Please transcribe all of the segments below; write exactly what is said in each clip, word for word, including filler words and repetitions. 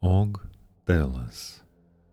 Ог Телес.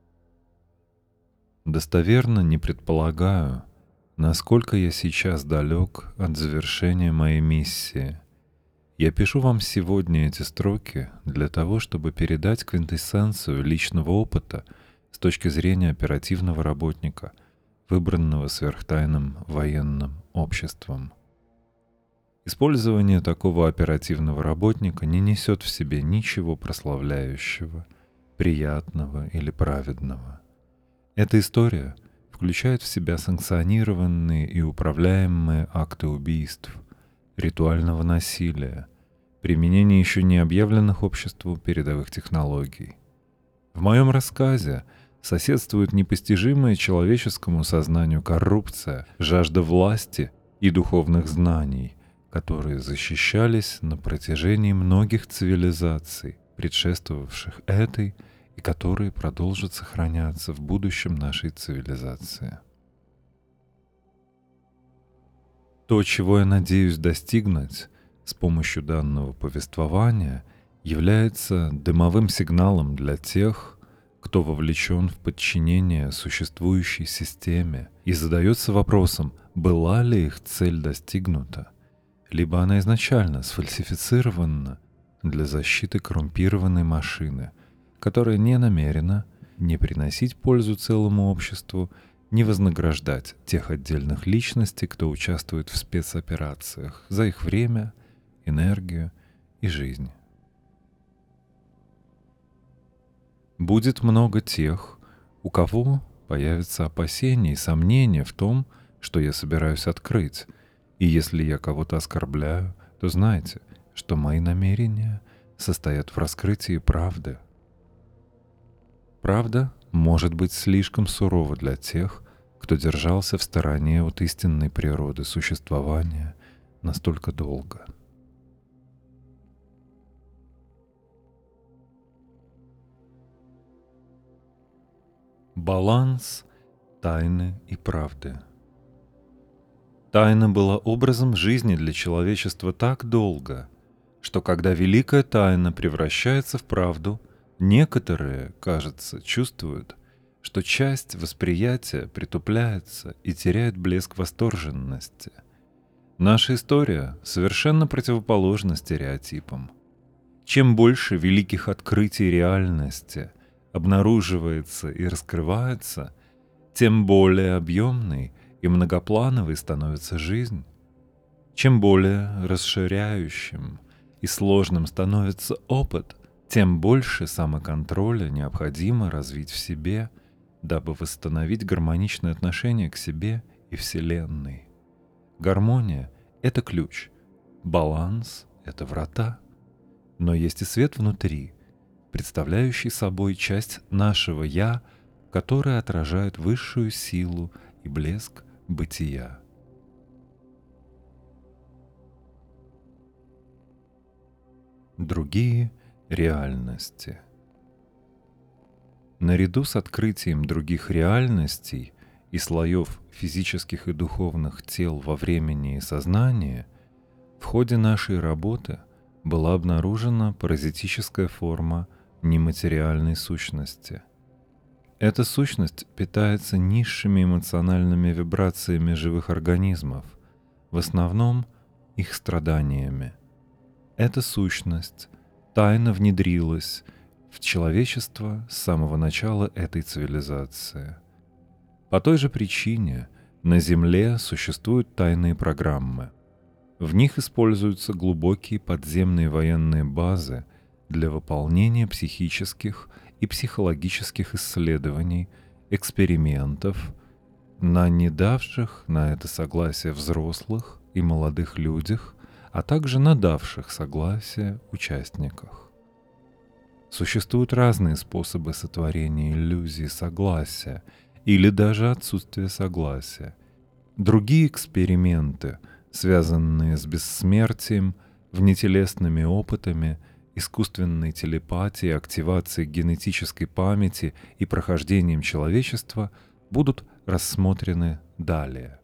Достоверно не предполагаю, насколько я сейчас далек от завершения моей миссии. Я пишу вам сегодня эти строки для того, чтобы передать квинтэссенцию личного опыта с точки зрения оперативного работника, выбранного сверхтайным военным обществом. Использование такого оперативного работника не несет в себе ничего прославляющего, приятного или праведного. Эта история включает в себя санкционированные и управляемые акты убийств, ритуального насилия, применение еще не объявленных обществу передовых технологий. В моем рассказе соседствует непостижимая человеческому сознанию коррупция, жажда власти и духовных знаний, которые защищались на протяжении многих цивилизаций, предшествовавших этой, и которые продолжат сохраняться в будущем нашей цивилизации. То, чего я надеюсь достигнуть с помощью данного повествования, является дымовым сигналом для тех, кто вовлечен в подчинение существующей системе и задается вопросом, была ли их цель достигнута, либо она изначально сфальсифицирована для защиты коррумпированной машины, которая не намерена не приносить пользу целому обществу, не вознаграждать тех отдельных личностей, кто участвует в спецоперациях, за их время, энергию и жизнь. Будет много тех, у кого появятся опасения и сомнения в том, что я собираюсь открыть, и если я кого-то оскорбляю, то знайте, что мои намерения состоят в раскрытии правды. Правда может быть слишком сурова для тех, кто держался в стороне от истинной природы существования настолько долго. Баланс тайны и правды. Тайна была образом жизни для человечества так долго, что когда великая тайна превращается в правду, некоторые, кажется, чувствуют, что часть восприятия притупляется и теряет блеск восторженности. Наша история совершенно противоположна стереотипам. Чем больше великих открытий реальности обнаруживается и раскрывается, тем более объемной и многоплановой становится жизнь. Чем более расширяющим и сложным становится опыт, тем больше самоконтроля необходимо развить в себе, дабы восстановить гармоничное отношение к себе и Вселенной. Гармония — это ключ, баланс — это врата. Но есть и свет внутри, представляющий собой часть нашего «я», которая отражает высшую силу и блеск бытия. Другие реальности. Наряду с открытием других реальностей и слоев физических и духовных тел во времени и сознании, в ходе нашей работы была обнаружена паразитическая форма нематериальной сущности. Эта сущность питается низшими эмоциональными вибрациями живых организмов, в основном их страданиями. Эта сущность тайно внедрилась в человечество с самого начала этой цивилизации. По той же причине на Земле существуют тайные программы. В них используются глубокие подземные военные базы для выполнения психических и психологических исследований, экспериментов на недавших на это согласие взрослых и молодых людях, а также на давших согласие участниках. Существуют разные способы сотворения иллюзии согласия или даже отсутствия согласия. Другие эксперименты, связанные с бессмертием, внетелесными опытами, искусственной телепатией, активацией генетической памяти и прохождением человечества, будут рассмотрены далее.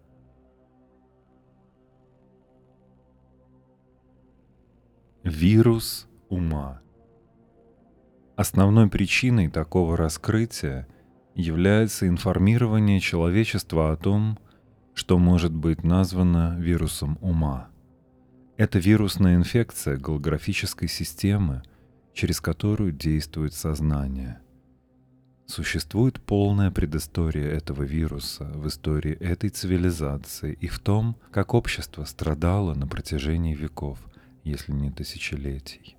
Вирус ума. Основной причиной такого раскрытия является информирование человечества о том, что может быть названо вирусом ума. Это вирусная инфекция голографической системы, через которую действует сознание. Существует полная предыстория этого вируса в истории этой цивилизации и в том, как общество страдало на протяжении веков, если не тысячелетий.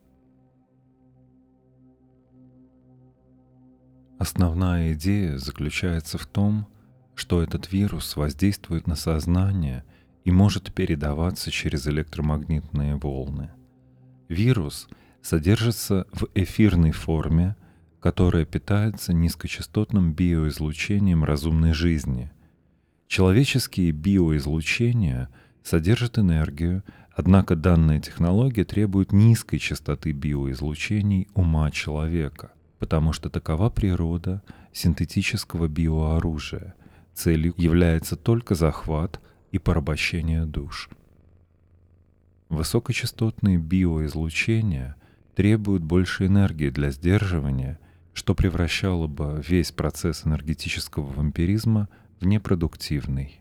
Основная идея заключается в том, что этот вирус воздействует на сознание и может передаваться через электромагнитные волны. Вирус содержится в эфирной форме, которая питается низкочастотным биоизлучением разумной жизни. Человеческие биоизлучения содержат энергию, однако данная технология требует низкой частоты биоизлучений ума человека, потому что такова природа синтетического биооружия. Целью является только захват и порабощение душ. Высокочастотные биоизлучения требуют больше энергии для сдерживания, что превращало бы весь процесс энергетического вампиризма в непродуктивный.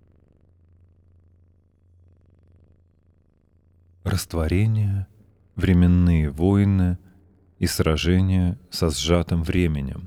Растворение, временные войны и сражения со сжатым временем.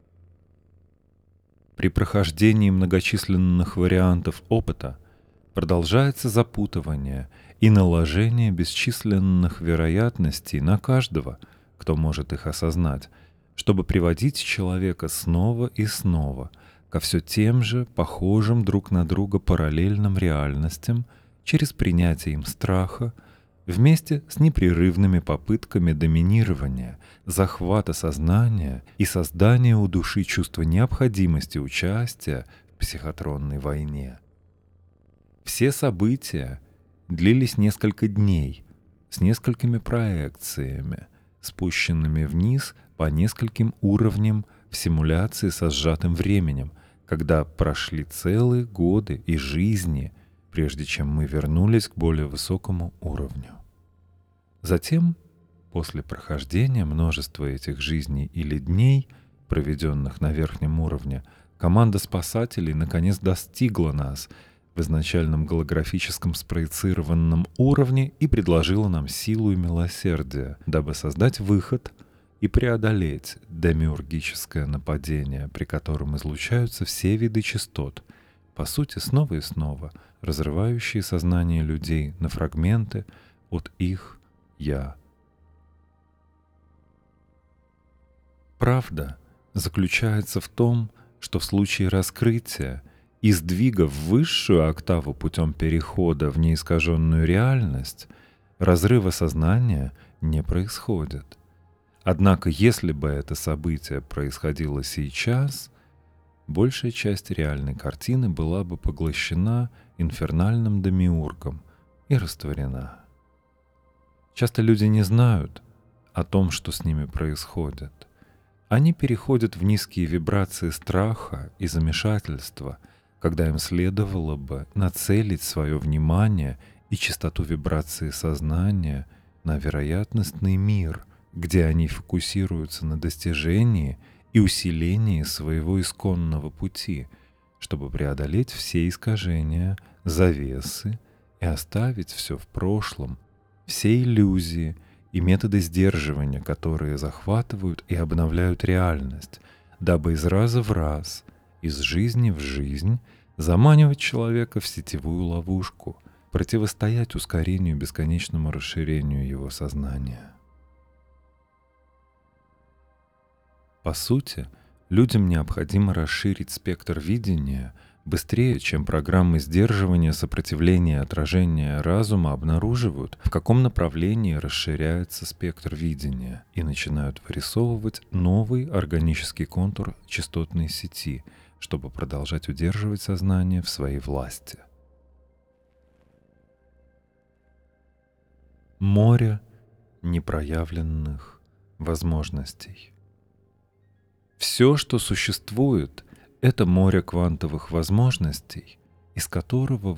При прохождении многочисленных вариантов опыта продолжается запутывание и наложение бесчисленных вероятностей на каждого, кто может их осознать, чтобы приводить человека снова и снова ко все тем же похожим друг на друга параллельным реальностям через принятие им страха, вместе с непрерывными попытками доминирования, захвата сознания и создания у души чувства необходимости участия в психотронной войне. Все события длились несколько дней с несколькими проекциями, спущенными вниз по нескольким уровням в симуляции со сжатым временем, когда прошли целые годы и жизни, прежде чем мы вернулись к более высокому уровню. Затем, после прохождения множества этих жизней или дней, проведенных на верхнем уровне, команда спасателей наконец достигла нас в изначальном голографическом спроецированном уровне и предложила нам силу и милосердие, дабы создать выход и преодолеть демиургическое нападение, при котором излучаются все виды частот, по сути, снова и снова, разрывающие сознание людей на фрагменты от их «я». Правда заключается в том, что в случае раскрытия и сдвига в высшую октаву путем перехода в неискаженную реальность разрыва сознания не происходит. Однако, если бы это событие происходило сейчас, большая часть реальной картины была бы поглощена инфернальным демиургом и растворена. Часто люди не знают о том, что с ними происходит. Они переходят в низкие вибрации страха и замешательства, когда им следовало бы нацелить свое внимание и частоту вибрации сознания на вероятностный мир, где они фокусируются на достижении и усилении своего исконного пути, чтобы преодолеть все искажения, завесы и оставить все в прошлом, все иллюзии и методы сдерживания, которые захватывают и обновляют реальность, дабы из раза в раз, из жизни в жизнь заманивать человека в сетевую ловушку, противостоять ускорению бесконечному расширению его сознания. По сути, людям необходимо расширить спектр видения быстрее, чем программы сдерживания, сопротивления и отражения разума обнаруживают, в каком направлении расширяется спектр видения, и начинают вырисовывать новый органический контур частотной сети, чтобы продолжать удерживать сознание в своей власти. Море непроявленных возможностей. Все, что существует, это море квантовых возможностей, из которого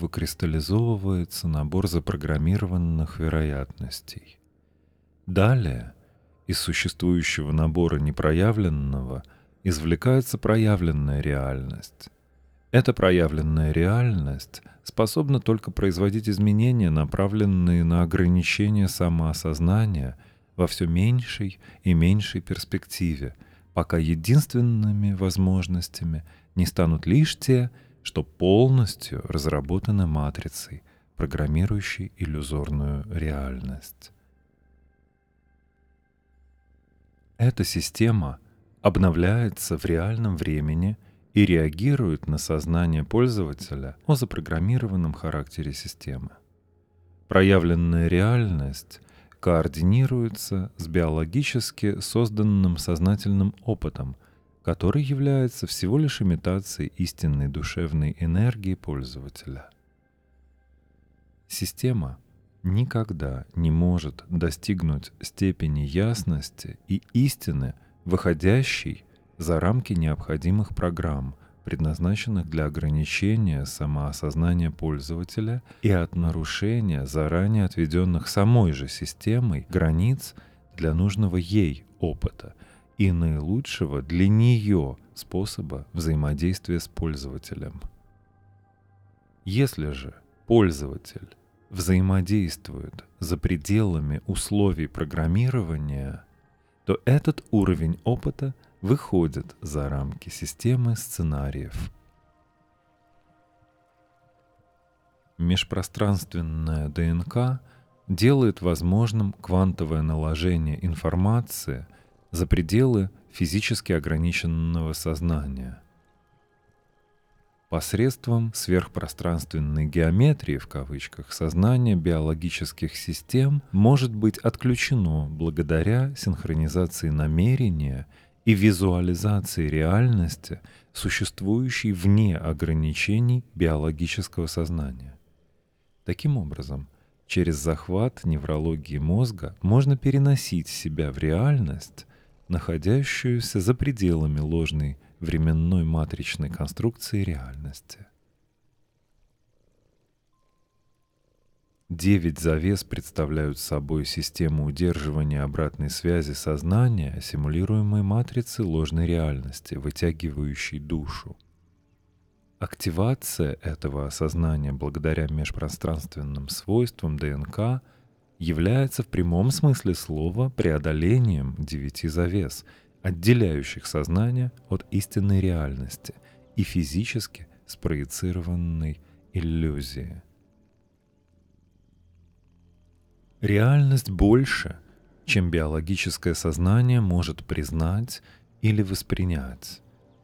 выкристаллизовывается набор запрограммированных вероятностей. Далее Из существующего набора непроявленного извлекается проявленная реальность. Эта проявленная реальность способна только производить изменения, направленные на ограничение самоосознания во все меньшей и меньшей перспективе, пока единственными возможностями не станут лишь те, что полностью разработаны матрицей, программирующей иллюзорную реальность. Эта система обновляется в реальном времени и реагирует на сознание пользователя о запрограммированном характере системы. Проявленная реальность координируется с биологически созданным сознательным опытом, который является всего лишь имитацией истинной душевной энергии пользователя. Система никогда не может достигнуть степени ясности и истины, выходящей за рамки необходимых программ, предназначенных для ограничения самоосознания пользователя и от нарушения заранее отведенных самой же системой границ для нужного ей опыта и наилучшего для нее способа взаимодействия с пользователем. Если же пользователь взаимодействует за пределами условий программирования, то этот уровень опыта выходит за рамки системы сценариев. Межпространственная ДНК делает возможным квантовое наложение информации за пределы физически ограниченного сознания. Посредством сверхпространственной геометрии, в кавычках, сознание биологических систем может быть отключено благодаря синхронизации намерения и визуализации реальности, существующей вне ограничений биологического сознания. Таким образом, через захват неврологии мозга можно переносить себя в реальность, находящуюся за пределами ложной временной матричной конструкции реальности. Девять завес представляют собой систему удерживания обратной связи сознания, симулируемой матрицей ложной реальности, вытягивающей душу. Активация этого осознания благодаря межпространственным свойствам ДНК является в прямом смысле слова преодолением девяти завес, отделяющих сознание от истинной реальности и физически спроецированной иллюзии. Реальность больше, чем биологическое сознание может признать или воспринять.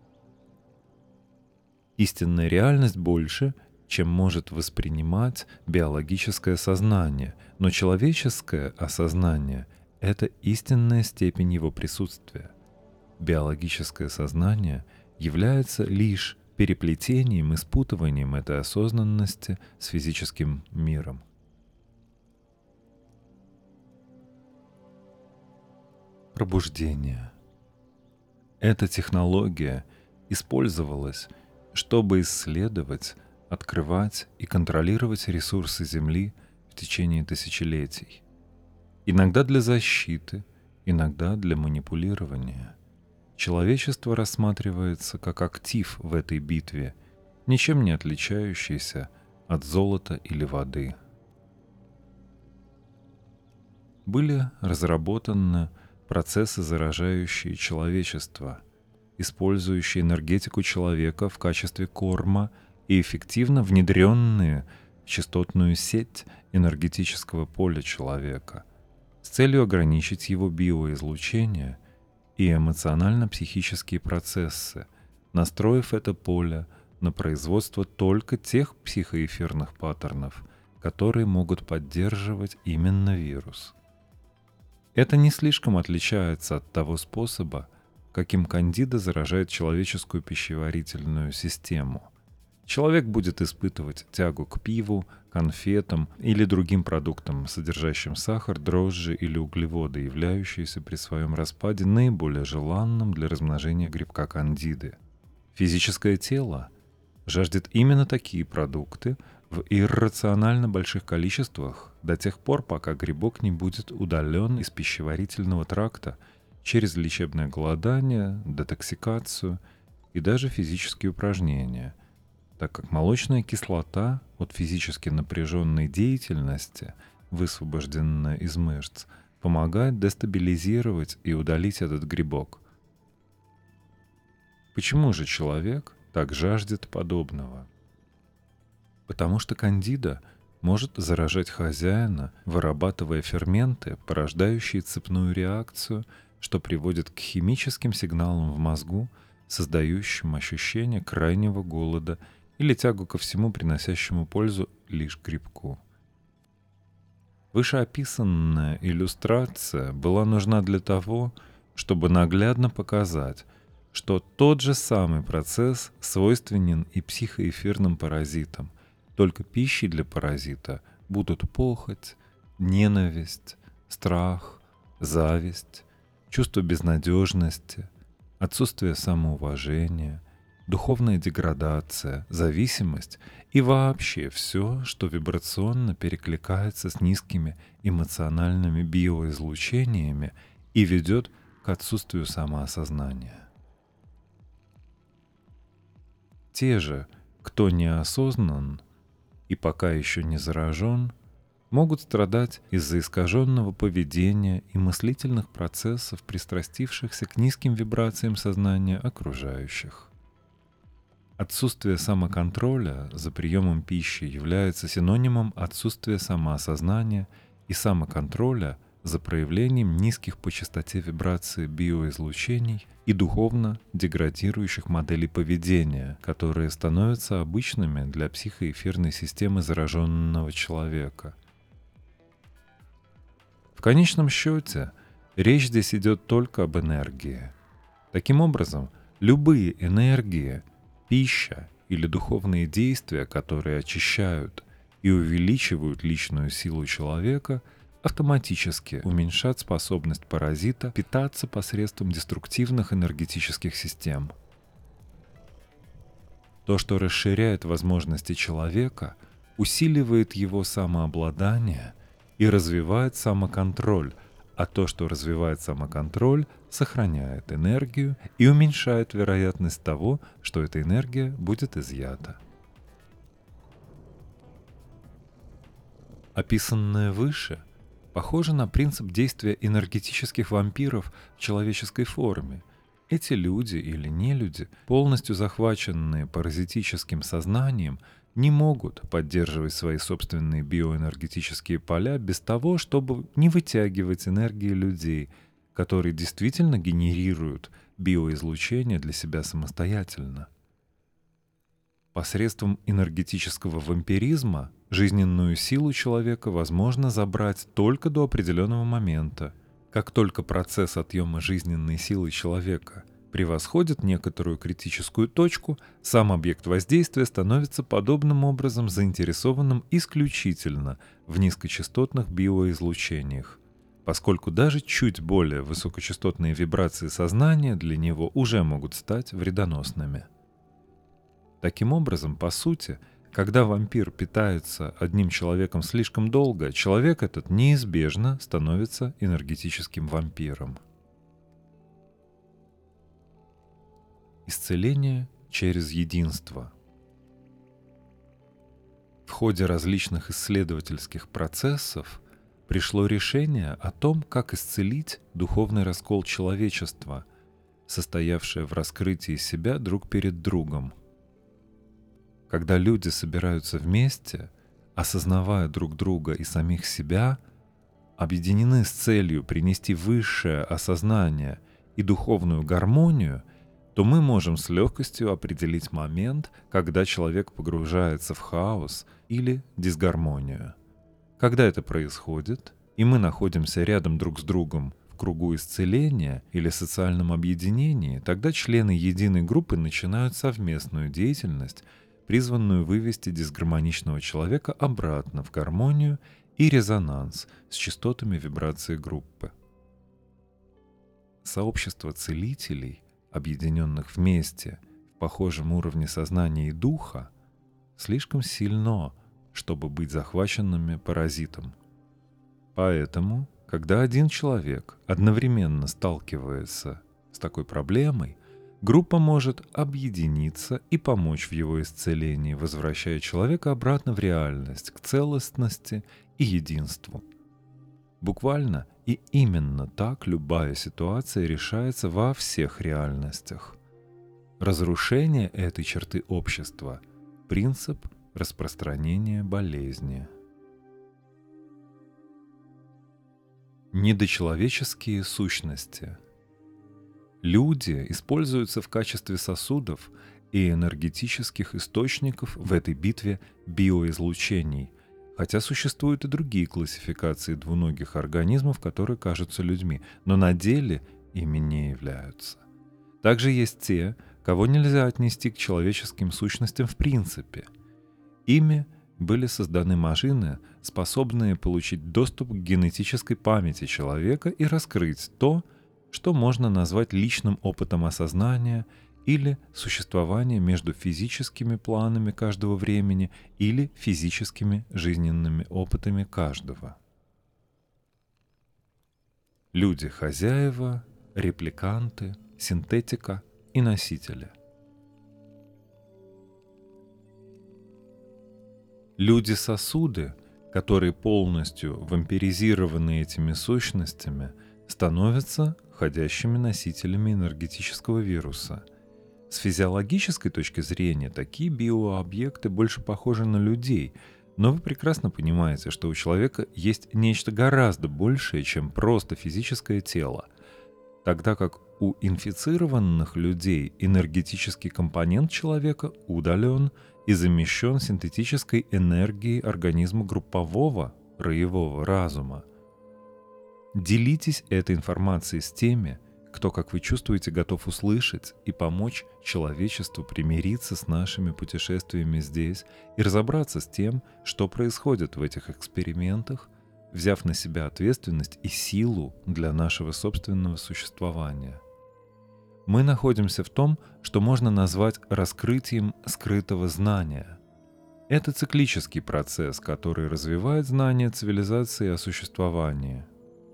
Истинная реальность больше, чем может воспринимать биологическое сознание, но человеческое осознание — это истинная степень его присутствия. Биологическое сознание является лишь переплетением и спутыванием этой осознанности с физическим миром. Пробуждение. Эта технология использовалась, чтобы исследовать, открывать и контролировать ресурсы Земли в течение тысячелетий. Иногда для защиты, иногда для манипулирования. Человечество рассматривается как актив в этой битве, ничем не отличающийся от золота или воды. Были разработаны процессы, заражающие человечество, использующие энергетику человека в качестве корма и эффективно внедренные в частотную сеть энергетического поля человека с целью ограничить его биоизлучение и эмоционально-психические процессы, настроив это поле на производство только тех психоэфирных паттернов, которые могут поддерживать именно вирус. Это не слишком отличается от того способа, каким кандида заражает человеческую пищеварительную систему. Человек будет испытывать тягу к пиву, конфетам или другим продуктам, содержащим сахар, дрожжи или углеводы, являющиеся при своем распаде наиболее желанным для размножения грибка кандиды. Физическое тело жаждет именно такие продукты, в иррационально больших количествах до тех пор, пока грибок не будет удален из пищеварительного тракта через лечебное голодание, детоксикацию и даже физические упражнения, так как молочная кислота от физически напряженной деятельности, высвобожденная из мышц, помогает дестабилизировать и удалить этот грибок. Почему же человек так жаждет подобного? Потому что кандида может заражать хозяина, вырабатывая ферменты, порождающие цепную реакцию, что приводит к химическим сигналам в мозгу, создающим ощущение крайнего голода или тягу ко всему, приносящему пользу лишь грибку. Вышеописанная иллюстрация была нужна для того, чтобы наглядно показать, что тот же самый процесс свойственен и психоэфирным паразитам, только пищей для паразита будут похоть, ненависть, страх, зависть, чувство безнадежности, отсутствие самоуважения, духовная деградация, зависимость и вообще все, что вибрационно перекликается с низкими эмоциональными биоизлучениями и ведет к отсутствию самоосознания. Те же, кто неосознан и пока еще не заражен, могут страдать из-за искаженного поведения и мыслительных процессов, пристрастившихся к низким вибрациям сознания окружающих. Отсутствие самоконтроля за приемом пищи является синонимом отсутствия самоосознания и самоконтроля за проявлением низких по частоте вибраций биоизлучений и духовно деградирующих моделей поведения, которые становятся обычными для психоэфирной системы зараженного человека. В конечном счете, речь здесь идет только об энергии. Таким образом, любые энергии, пища или духовные действия, которые очищают и увеличивают личную силу человека, автоматически уменьшат способность паразита питаться посредством деструктивных энергетических систем. То, что расширяет возможности человека, усиливает его самообладание и развивает самоконтроль, а то, что развивает самоконтроль, сохраняет энергию и уменьшает вероятность того, что эта энергия будет изъята. Описанное выше похоже на принцип действия энергетических вампиров в человеческой форме. Эти люди или нелюди, полностью захваченные паразитическим сознанием, не могут поддерживать свои собственные биоэнергетические поля без того, чтобы не вытягивать энергии людей, которые действительно генерируют биоизлучение для себя самостоятельно. Посредством энергетического вампиризма жизненную силу человека возможно забрать только до определенного момента. Как только процесс отъема жизненной силы человека превосходит некоторую критическую точку, сам объект воздействия становится подобным образом заинтересованным исключительно в низкочастотных биоизлучениях, поскольку даже чуть более высокочастотные вибрации сознания для него уже могут стать вредоносными. Таким образом, по сути, когда вампир питается одним человеком слишком долго, человек этот неизбежно становится энергетическим вампиром. Исцеление через единство. В ходе различных исследовательских процессов пришло решение о том, как исцелить духовный раскол человечества, состоявшее в раскрытии себя друг перед другом. Когда люди собираются вместе, осознавая друг друга и самих себя, объединены с целью принести высшее осознание и духовную гармонию, то мы можем с легкостью определить момент, когда человек погружается в хаос или дисгармонию. Когда это происходит, и мы находимся рядом друг с другом в кругу исцеления или социальном объединении, тогда члены единой группы начинают совместную деятельность, призванную вывести дисгармоничного человека обратно в гармонию и резонанс с частотами вибрации группы. Сообщество целителей, объединенных вместе в похожем уровне сознания и духа, слишком сильно, чтобы быть захваченными паразитом. Поэтому, когда один человек одновременно сталкивается с такой проблемой, группа может объединиться и помочь в его исцелении, возвращая человека обратно в реальность, к целостности и единству. Буквально и именно так любая ситуация решается во всех реальностях. Разрушение этой черты общества – принцип распространения болезни. Недочеловеческие сущности. Люди используются в качестве сосудов и энергетических источников в этой битве биоизлучений, хотя существуют и другие классификации двуногих организмов, которые кажутся людьми, но на деле ими не являются. Также есть те, кого нельзя отнести к человеческим сущностям в принципе. Ими были созданы машины, способные получить доступ к генетической памяти человека и раскрыть то, что можно назвать личным опытом осознания или существования между физическими планами каждого времени или физическими жизненными опытами каждого. Люди-хозяева, репликанты, синтетика и носители. Люди-сосуды, которые полностью вампиризированы этими сущностями, становятся ходящими носителями энергетического вируса. С физиологической точки зрения такие биообъекты больше похожи на людей, но вы прекрасно понимаете, что у человека есть нечто гораздо большее, чем просто физическое тело, тогда как у инфицированных людей энергетический компонент человека удален и замещен синтетической энергией организма группового роевого разума. Делитесь этой информацией с теми, кто, как вы чувствуете, готов услышать и помочь человечеству примириться с нашими путешествиями здесь и разобраться с тем, что происходит в этих экспериментах, взяв на себя ответственность и силу для нашего собственного существования. Мы находимся в том, что можно назвать раскрытием скрытого знания. Это циклический процесс, который развивает знание цивилизации о существовании.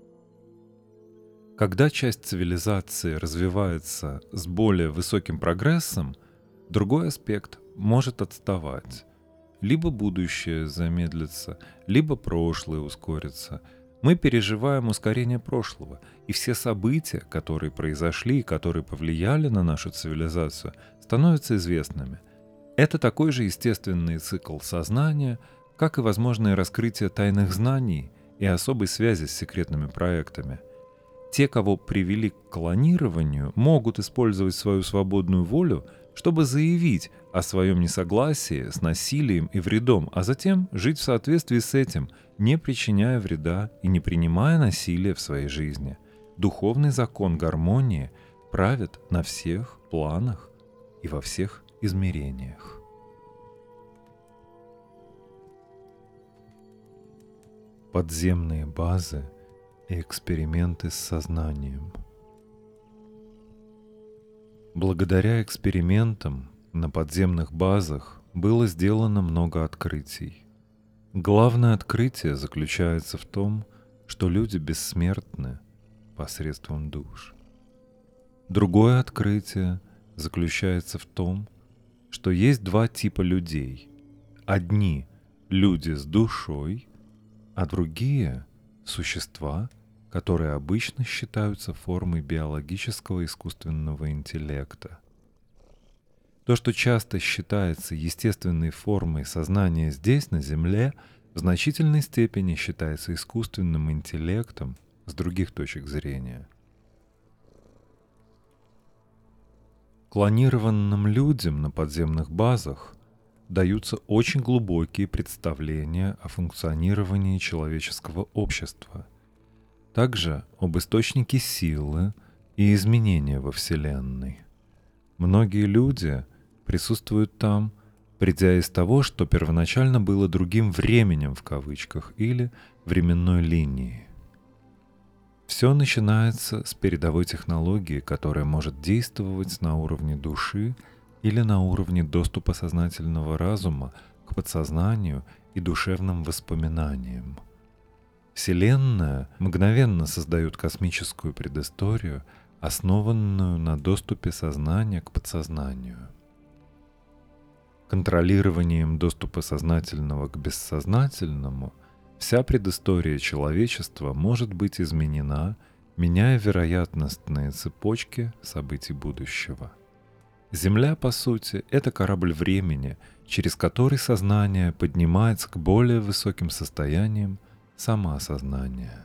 Когда часть цивилизации развивается с более высоким прогрессом, другой аспект может отставать. Либо будущее замедлится, либо прошлое ускорится. Мы переживаем ускорение прошлого, и все события, которые произошли и которые повлияли на нашу цивилизацию, становятся известными. Это такой же естественный цикл сознания, как и возможное раскрытие тайных знаний и особой связи с секретными проектами. Те, кого привели к клонированию, могут использовать свою свободную волю, чтобы заявить о своем несогласии с насилием и вредом, а затем жить в соответствии с этим, не причиняя вреда и не принимая насилия в своей жизни. Духовный закон гармонии правит на всех планах и во всех измерениях. Подземные базы и эксперименты с сознанием. Благодаря экспериментам на подземных базах было сделано много открытий. Главное открытие заключается в том, что люди бессмертны посредством душ. Другое открытие заключается в том, что есть два типа людей. Одни — люди с душой, а другие — существа, которые обычно считаются формой биологического искусственного интеллекта. То, что часто считается естественной формой сознания здесь, на Земле, в значительной степени считается искусственным интеллектом с других точек зрения. Клонированным людям на подземных базах даются очень глубокие представления о функционировании человеческого общества, также об источнике силы и изменения во Вселенной. Многие люди присутствуют там, придя из того, что первоначально было другим временем в кавычках или временной линией. Все начинается с передовой технологии, которая может действовать на уровне души или на уровне доступа сознательного разума к подсознанию и душевным воспоминаниям. Вселенная мгновенно создает космическую предысторию, основанную на доступе сознания к подсознанию. Контролированием доступа сознательного к бессознательному вся предыстория человечества может быть изменена, меняя вероятностные цепочки событий будущего. Земля, по сути, это корабль времени, через который сознание поднимается к более высоким состояниям самоосознания.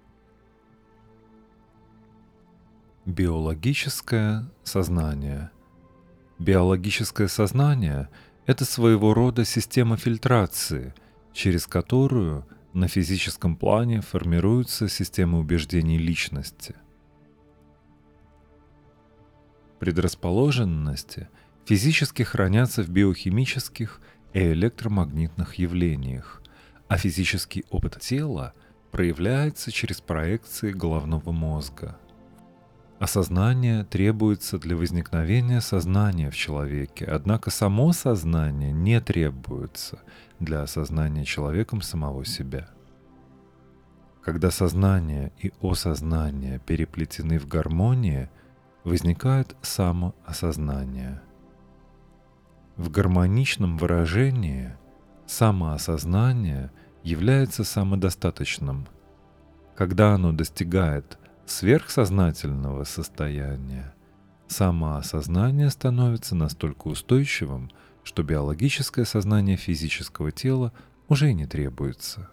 Биологическое сознание. Биологическое сознание — это своего рода система фильтрации, через которую на физическом плане формируется система убеждений личности. Предрасположенности физически хранятся в биохимических и электромагнитных явлениях, а физический опыт тела проявляется через проекции головного мозга. Осознание требуется для возникновения сознания в человеке, однако само сознание не требуется для осознания человеком самого себя. Когда сознание и осознание переплетены в гармонии, возникает самоосознание. В гармоничном выражении самоосознание является самодостаточным. Когда оно достигает сверхсознательного состояния, самоосознание становится настолько устойчивым, что биологическое сознание физического тела уже и не требуется.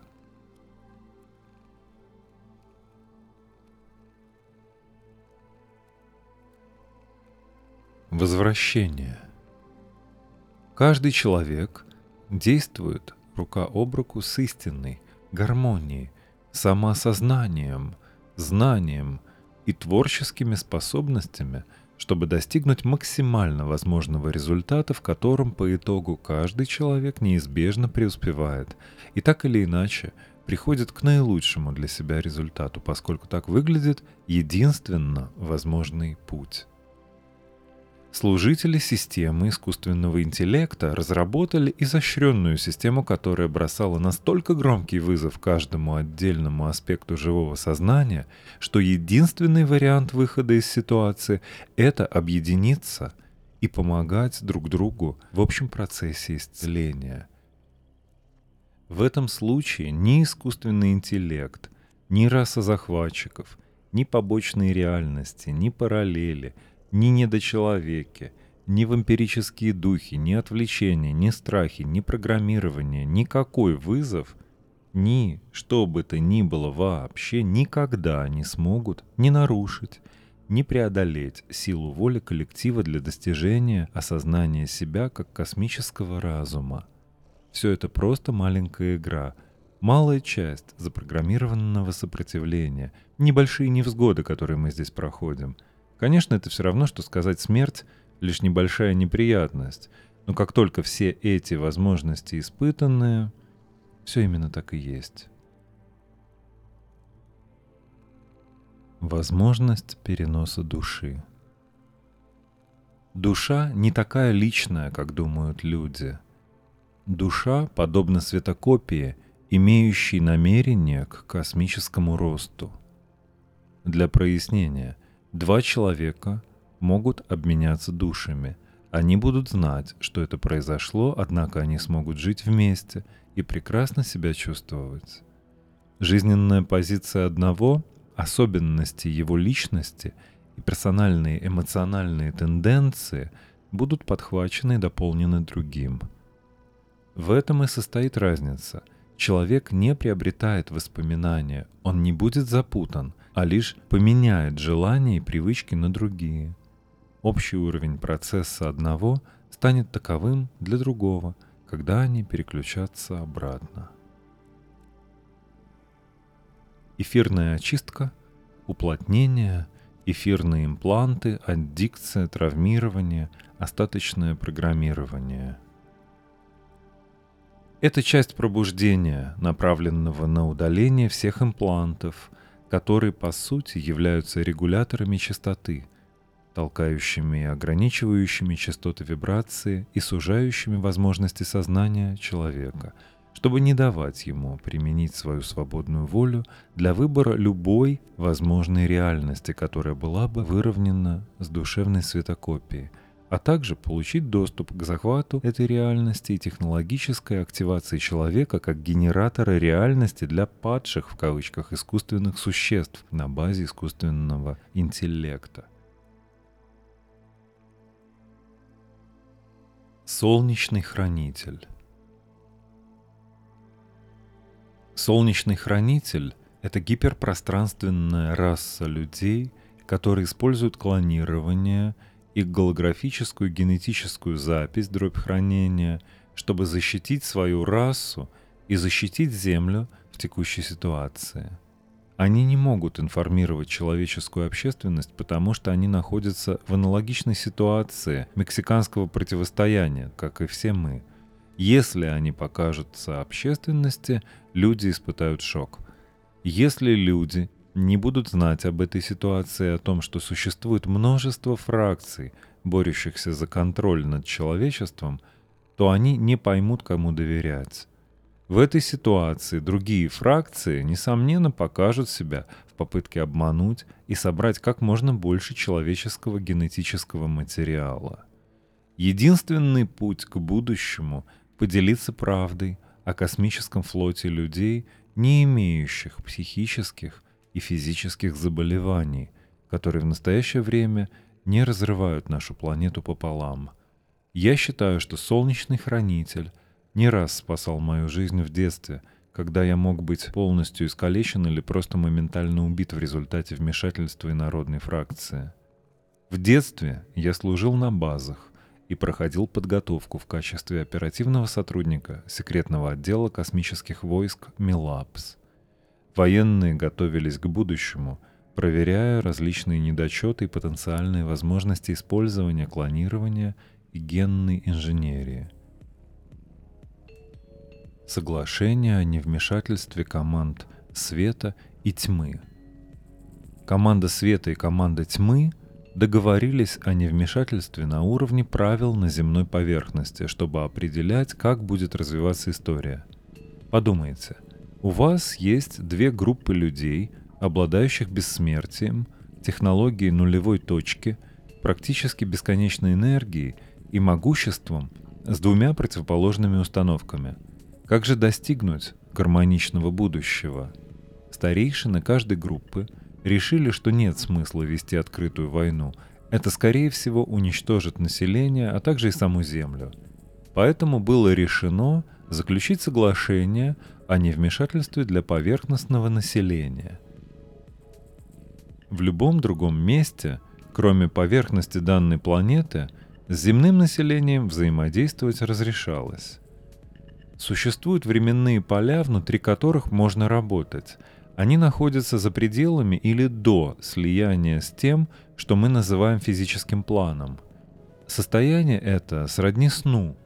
Возвращение. Каждый человек действует рука об руку с истинной гармонией, самоосознанием, знанием и творческими способностями, чтобы достигнуть максимально возможного результата, в котором по итогу каждый человек неизбежно преуспевает и так или иначе приходит к наилучшему для себя результату, поскольку так выглядит единственно возможный путь. Служители системы искусственного интеллекта разработали изощренную систему, которая бросала настолько громкий вызов каждому отдельному аспекту живого сознания, что единственный вариант выхода из ситуации — это объединиться и помогать друг другу в общем процессе исцеления. В этом случае ни искусственный интеллект, ни раса захватчиков, ни побочные реальности, ни параллели — ни недочеловеки, ни вампирические духи, ни отвлечения, ни страхи, ни программирование, никакой вызов, ни что бы то ни было вообще никогда не смогут ни нарушить, ни преодолеть силу воли коллектива для достижения осознания себя как космического разума. Все это просто маленькая игра, малая часть запрограммированного сопротивления, небольшие невзгоды, которые мы здесь проходим. Конечно, это все равно, что сказать смерть — лишь небольшая неприятность, но как только все эти возможности испытаны, все именно так и есть. Возможность переноса души. Душа не такая личная, как думают люди. Душа подобна светокопии, имеющей намерение к космическому росту. Для прояснения — два человека могут обменяться душами. Они будут знать, что это произошло, однако они смогут жить вместе и прекрасно себя чувствовать. Жизненная позиция одного, особенности его личности и персональные эмоциональные тенденции будут подхвачены и дополнены другим. В этом и состоит разница. Человек не приобретает воспоминания, он не будет запутан, а лишь поменяет желания и привычки на другие. Общий уровень процесса одного станет таковым для другого, когда они переключатся обратно. Эфирная очистка, уплотнение, эфирные импланты, аддикция, травмирование, остаточное программирование. Это часть пробуждения, направленного на удаление всех имплантов, которые по сути являются регуляторами частоты. толкающими и ограничивающими частоты вибрации и сужающими возможности сознания человека, чтобы не давать ему применить свою свободную волю для выбора любой возможной реальности, которая была бы выровнена с душевной светокопией, а также получить доступ к захвату этой реальности и технологической активации человека как генератора реальности для «падших» в кавычках искусственных существ на базе искусственного интеллекта. Солнечный хранитель. Солнечный хранитель — это гиперпространственная раса людей, которые используют клонирование и голографическую генетическую запись дробь хранения, чтобы защитить свою расу и защитить Землю в текущей ситуации. Они не могут информировать человеческую общественность, потому что они находятся в аналогичной ситуации мексиканского противостояния, как и все мы. Если они покажутся общественности, люди испытают шок. Если люди не будут знать об этой ситуации, о том, что существует множество фракций, борющихся за контроль над человечеством, то они не поймут, кому доверять. В этой ситуации другие фракции, несомненно, покажут себя в попытке обмануть и собрать как можно больше человеческого генетического материала. Единственный путь к будущему — поделиться правдой о космическом флоте людей, не имеющих психических и физических заболеваний, которые в настоящее время не разрывают нашу планету пополам. Я считаю, что солнечный хранитель не раз спасал мою жизнь в детстве, когда я мог быть полностью искалечен или просто моментально убит в результате вмешательства инородной фракции. В детстве я служил на базах и проходил подготовку в качестве оперативного сотрудника секретного отдела космических войск МИЛАПС. Военные готовились к будущему, проверяя различные недочеты и потенциальные возможности использования клонирования и генной инженерии. Соглашение о невмешательстве команд света и тьмы. Команда света и команда тьмы договорились о невмешательстве на уровне правил на земной поверхности, чтобы определять, как будет развиваться история. Подумайте, у вас есть две группы людей, обладающих бессмертием, технологией нулевой точки, практически бесконечной энергией и могуществом с двумя противоположными установками. Как же достигнуть гармоничного будущего? Старейшины каждой группы решили, что нет смысла вести открытую войну. Это, скорее всего, уничтожит население, а также и саму Землю. Поэтому было решено заключить соглашение о невмешательстве для поверхностного населения. В любом другом месте, кроме поверхности данной планеты, с земным населением взаимодействовать разрешалось. Существуют временные поля, внутри которых можно работать. Они находятся за пределами или до слияния с тем, что мы называем физическим планом. Состояние это сродни сну.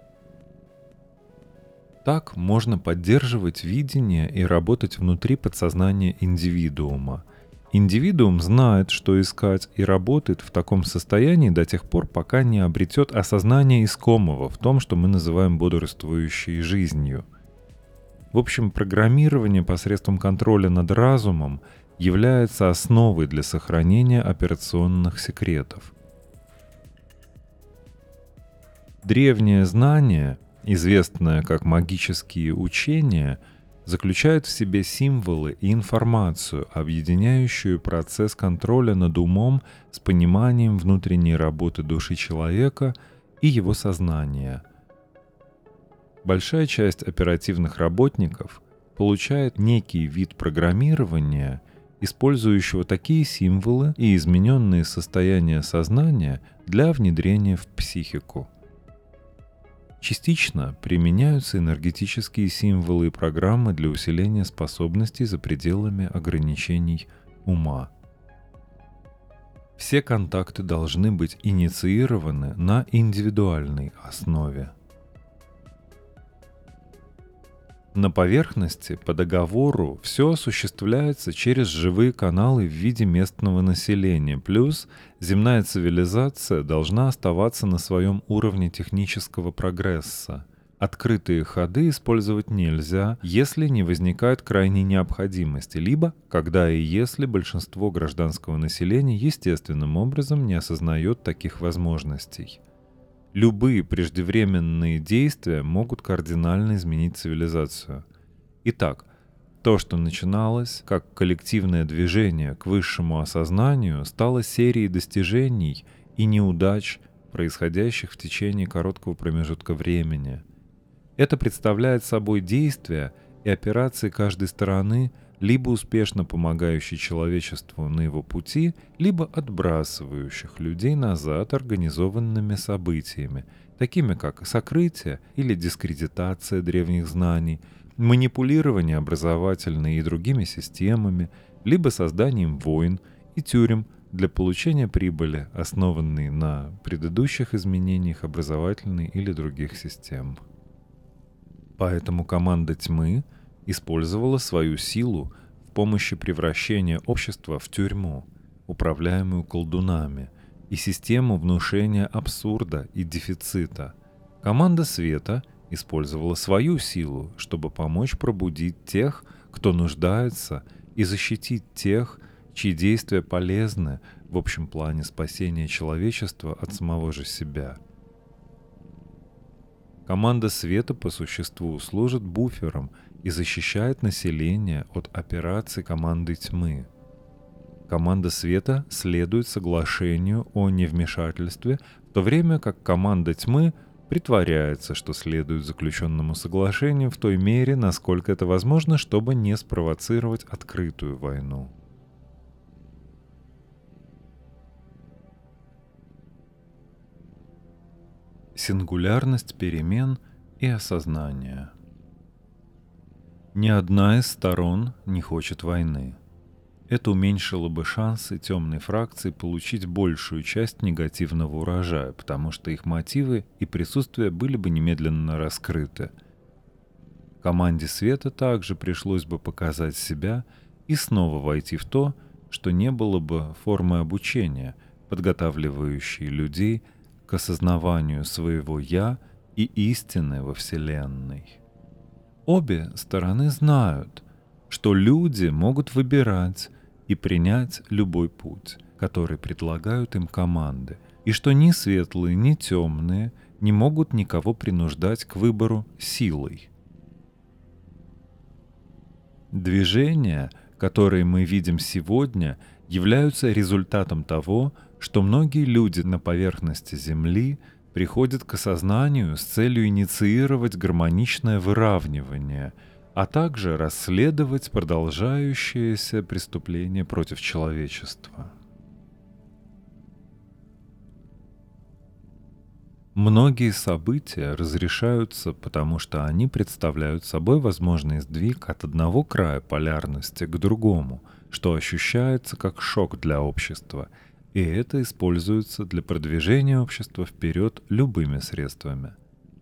Так можно поддерживать видение и работать внутри подсознания индивидуума. Индивидуум знает, что искать, и работает в таком состоянии до тех пор, пока не обретет осознание искомого в том, что мы называем бодрствующей жизнью. В общем, программирование посредством контроля над разумом является основой для сохранения операционных секретов. Древнее знание, известное как магические учения, заключает в себе символы и информацию, объединяющую процесс контроля над умом с пониманием внутренней работы души человека и его сознания. Большая часть оперативных работников получает некий вид программирования, использующего такие символы и измененные состояния сознания для внедрения в психику. Частично применяются энергетические символы и программы для усиления способностей за пределами ограничений ума. Все контакты должны быть инициированы на индивидуальной основе. На поверхности по договору все осуществляется через живые каналы в виде местного населения, плюс земная цивилизация должна оставаться на своем уровне технического прогресса. Открытые ходы использовать нельзя, если не возникает крайней необходимости, либо когда и если большинство гражданского населения естественным образом не осознает таких возможностей. Любые преждевременные действия могут кардинально изменить цивилизацию. Итак, то, что начиналось как коллективное движение к высшему осознанию, стало серией достижений и неудач, происходящих в течение короткого промежутка времени. Это представляет собой действия и операции каждой стороны, либо успешно помогающие человечеству на его пути, либо отбрасывающих людей назад организованными событиями, такими как сокрытие или дискредитация древних знаний, манипулирование образовательной и другими системами, либо созданием войн и тюрем для получения прибыли, основанной на предыдущих изменениях образовательной или других систем. Поэтому команда тьмы использовала свою силу в помощи превращения общества в тюрьму, управляемую колдунами, и систему внушения абсурда и дефицита. Команда света использовала свою силу, чтобы помочь пробудить тех, кто нуждается, и защитить тех, чьи действия полезны в общем плане спасения человечества от самого же себя. Команда света по существу служит буфером и защищает население от операций команды тьмы. Команда света следует соглашению о невмешательстве, в то время как команда тьмы притворяется, что следует заключенному соглашению в той мере, насколько это возможно, чтобы не спровоцировать открытую войну. Сингулярность перемен и осознания. Ни одна из сторон не хочет войны. Это уменьшило бы шансы темной фракции получить большую часть негативного урожая, потому что их мотивы и присутствие были бы немедленно раскрыты. Команде света также пришлось бы показать себя и снова войти в то, что не было бы формы обучения, подготавливающей людей к осознаванию своего «я» и истины во Вселенной. Обе стороны знают, что люди могут выбирать и принять любой путь, который предлагают им команды, и что ни светлые, ни темные не могут никого принуждать к выбору силой. Движения, которые мы видим сегодня, являются результатом того, что многие люди на поверхности Земли приходят к осознанию с целью инициировать гармоничное выравнивание, а также расследовать продолжающиеся преступления против человечества. Многие события разрешаются, потому что они представляют собой возможный сдвиг от одного края полярности к другому, что ощущается как шок для общества, и это используется для продвижения общества вперед любыми средствами.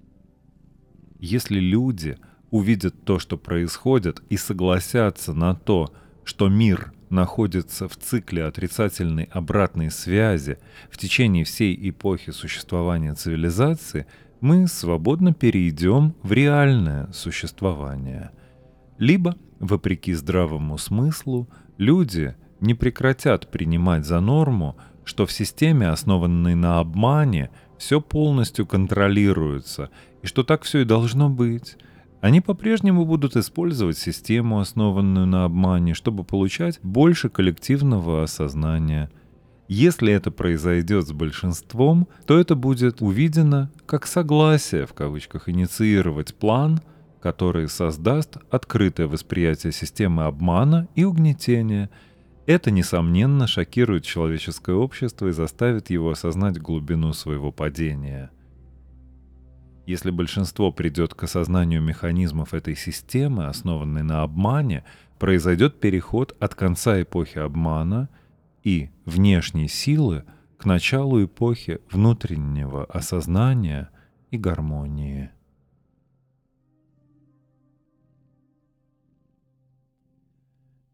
Если люди увидят то, что происходит, и согласятся на то, что мир находится в цикле отрицательной обратной связи в течение всей эпохи существования цивилизации, мы свободно перейдем в реальное существование. Либо, вопреки здравому смыслу, люди не прекратят принимать за норму, что в системе, основанной на обмане, все полностью контролируется, и что так все и должно быть. Они по-прежнему будут использовать систему, основанную на обмане, чтобы получать больше коллективного осознания. Если это произойдет с большинством, то это будет увидено как согласие, в кавычках, инициировать план, который создаст открытое восприятие системы обмана и угнетения. Это, несомненно, шокирует человеческое общество и заставит его осознать глубину своего падения. Если большинство придет к осознанию механизмов этой системы, основанной на обмане, произойдет переход от конца эпохи обмана и внешней силы к началу эпохи внутреннего осознания и гармонии.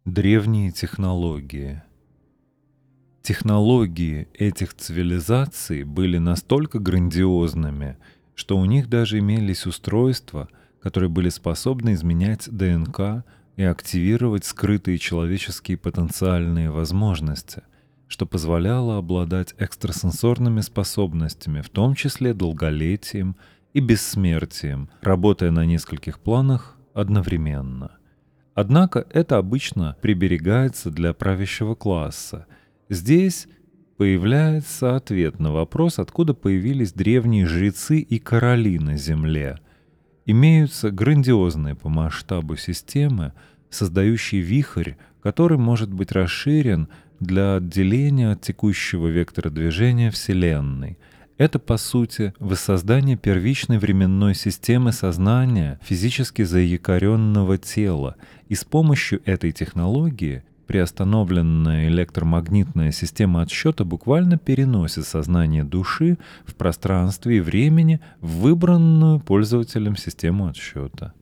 Древние технологии. Технологии этих цивилизаций были настолько грандиозными, что у них даже имелись устройства, которые были способны изменять ДНК и активировать скрытые человеческие потенциальные возможности, что позволяло обладать экстрасенсорными способностями, в том числе долголетием и бессмертием, работая на нескольких планах одновременно. Однако это обычно приберегается для правящего класса. Здесь появляется ответ на вопрос, откуда появились древние жрецы и короли на Земле. Имеются грандиозные по масштабу системы, создающие вихрь, который может быть расширен для отделения от текущего вектора движения Вселенной. Это, по сути, воссоздание первичной временной системы сознания физически заякоренного тела, и с помощью этой технологии приостановленная электромагнитная система отсчета буквально переносит сознание души в пространстве и времени в выбранную пользователем систему отсчета.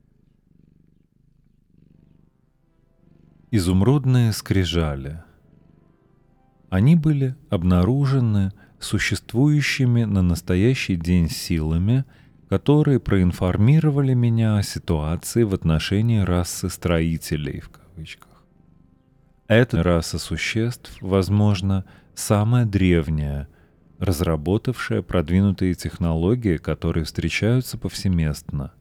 Изумрудные скрижали. Они были обнаружены существующими на настоящий день силами, которые проинформировали меня о ситуации в отношении расы строителей, в кавычках. Эта раса существ, возможно, самая древняя, разработавшая продвинутые технологии, которые встречаются повсеместно.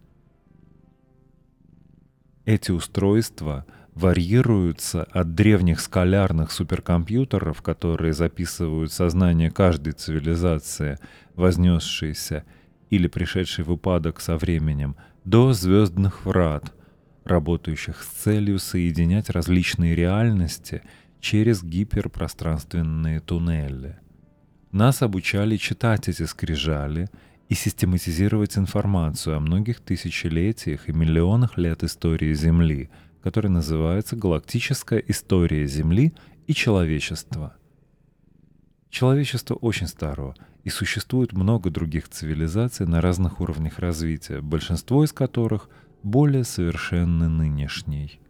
Эти устройства варьируются от древних скалярных суперкомпьютеров, которые записывают сознание каждой цивилизации, вознесшейся или пришедшей в упадок со временем, до звездных врат, работающих с целью соединять различные реальности через гиперпространственные туннели. Нас обучали читать эти скрижали и систематизировать информацию о многих тысячелетиях и миллионах лет истории Земли, которая называется «Галактическая история Земли и человечества». Человечество очень старо, и существует много других цивилизаций на разных уровнях развития, большинство из которых более совершенны нынешней.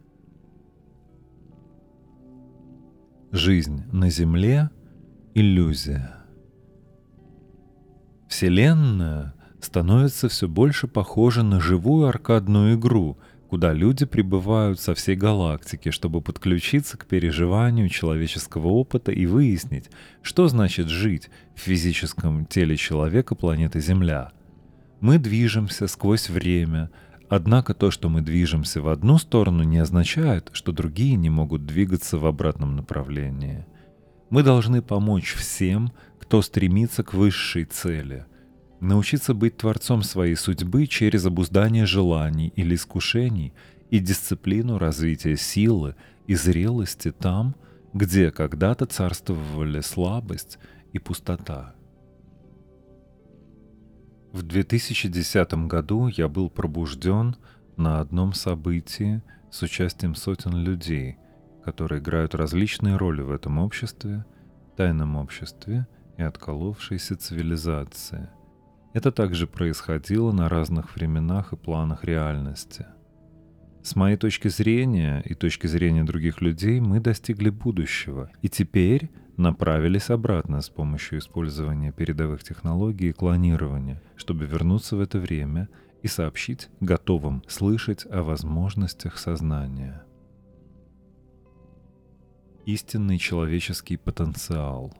Жизнь на Земле — иллюзия. Вселенная становится все больше похожа на живую аркадную игру, куда люди прибывают со всей галактики, чтобы подключиться к переживанию человеческого опыта и выяснить, что значит жить в физическом теле человека планеты Земля. Мы движемся сквозь время, однако то, что мы движемся в одну сторону, не означает, что другие не могут двигаться в обратном направлении. Мы должны помочь всем, кто стремится к высшей цели. Научиться быть творцом своей судьбы через обуздание желаний или искушений и дисциплину развития силы и зрелости там, где когда-то царствовали слабость и пустота. В две тысячи десятом году я был пробужден на одном событии с участием сотен людей, которые играют различные роли в этом обществе, тайном обществе и отколовшейся цивилизации. Это также происходило на разных временах и планах реальности. С моей точки зрения и точки зрения других людей мы достигли будущего и теперь направились обратно с помощью использования передовых технологий и клонирования, чтобы вернуться в это время и сообщить готовым слышать о возможностях сознания. Истинный человеческий потенциал.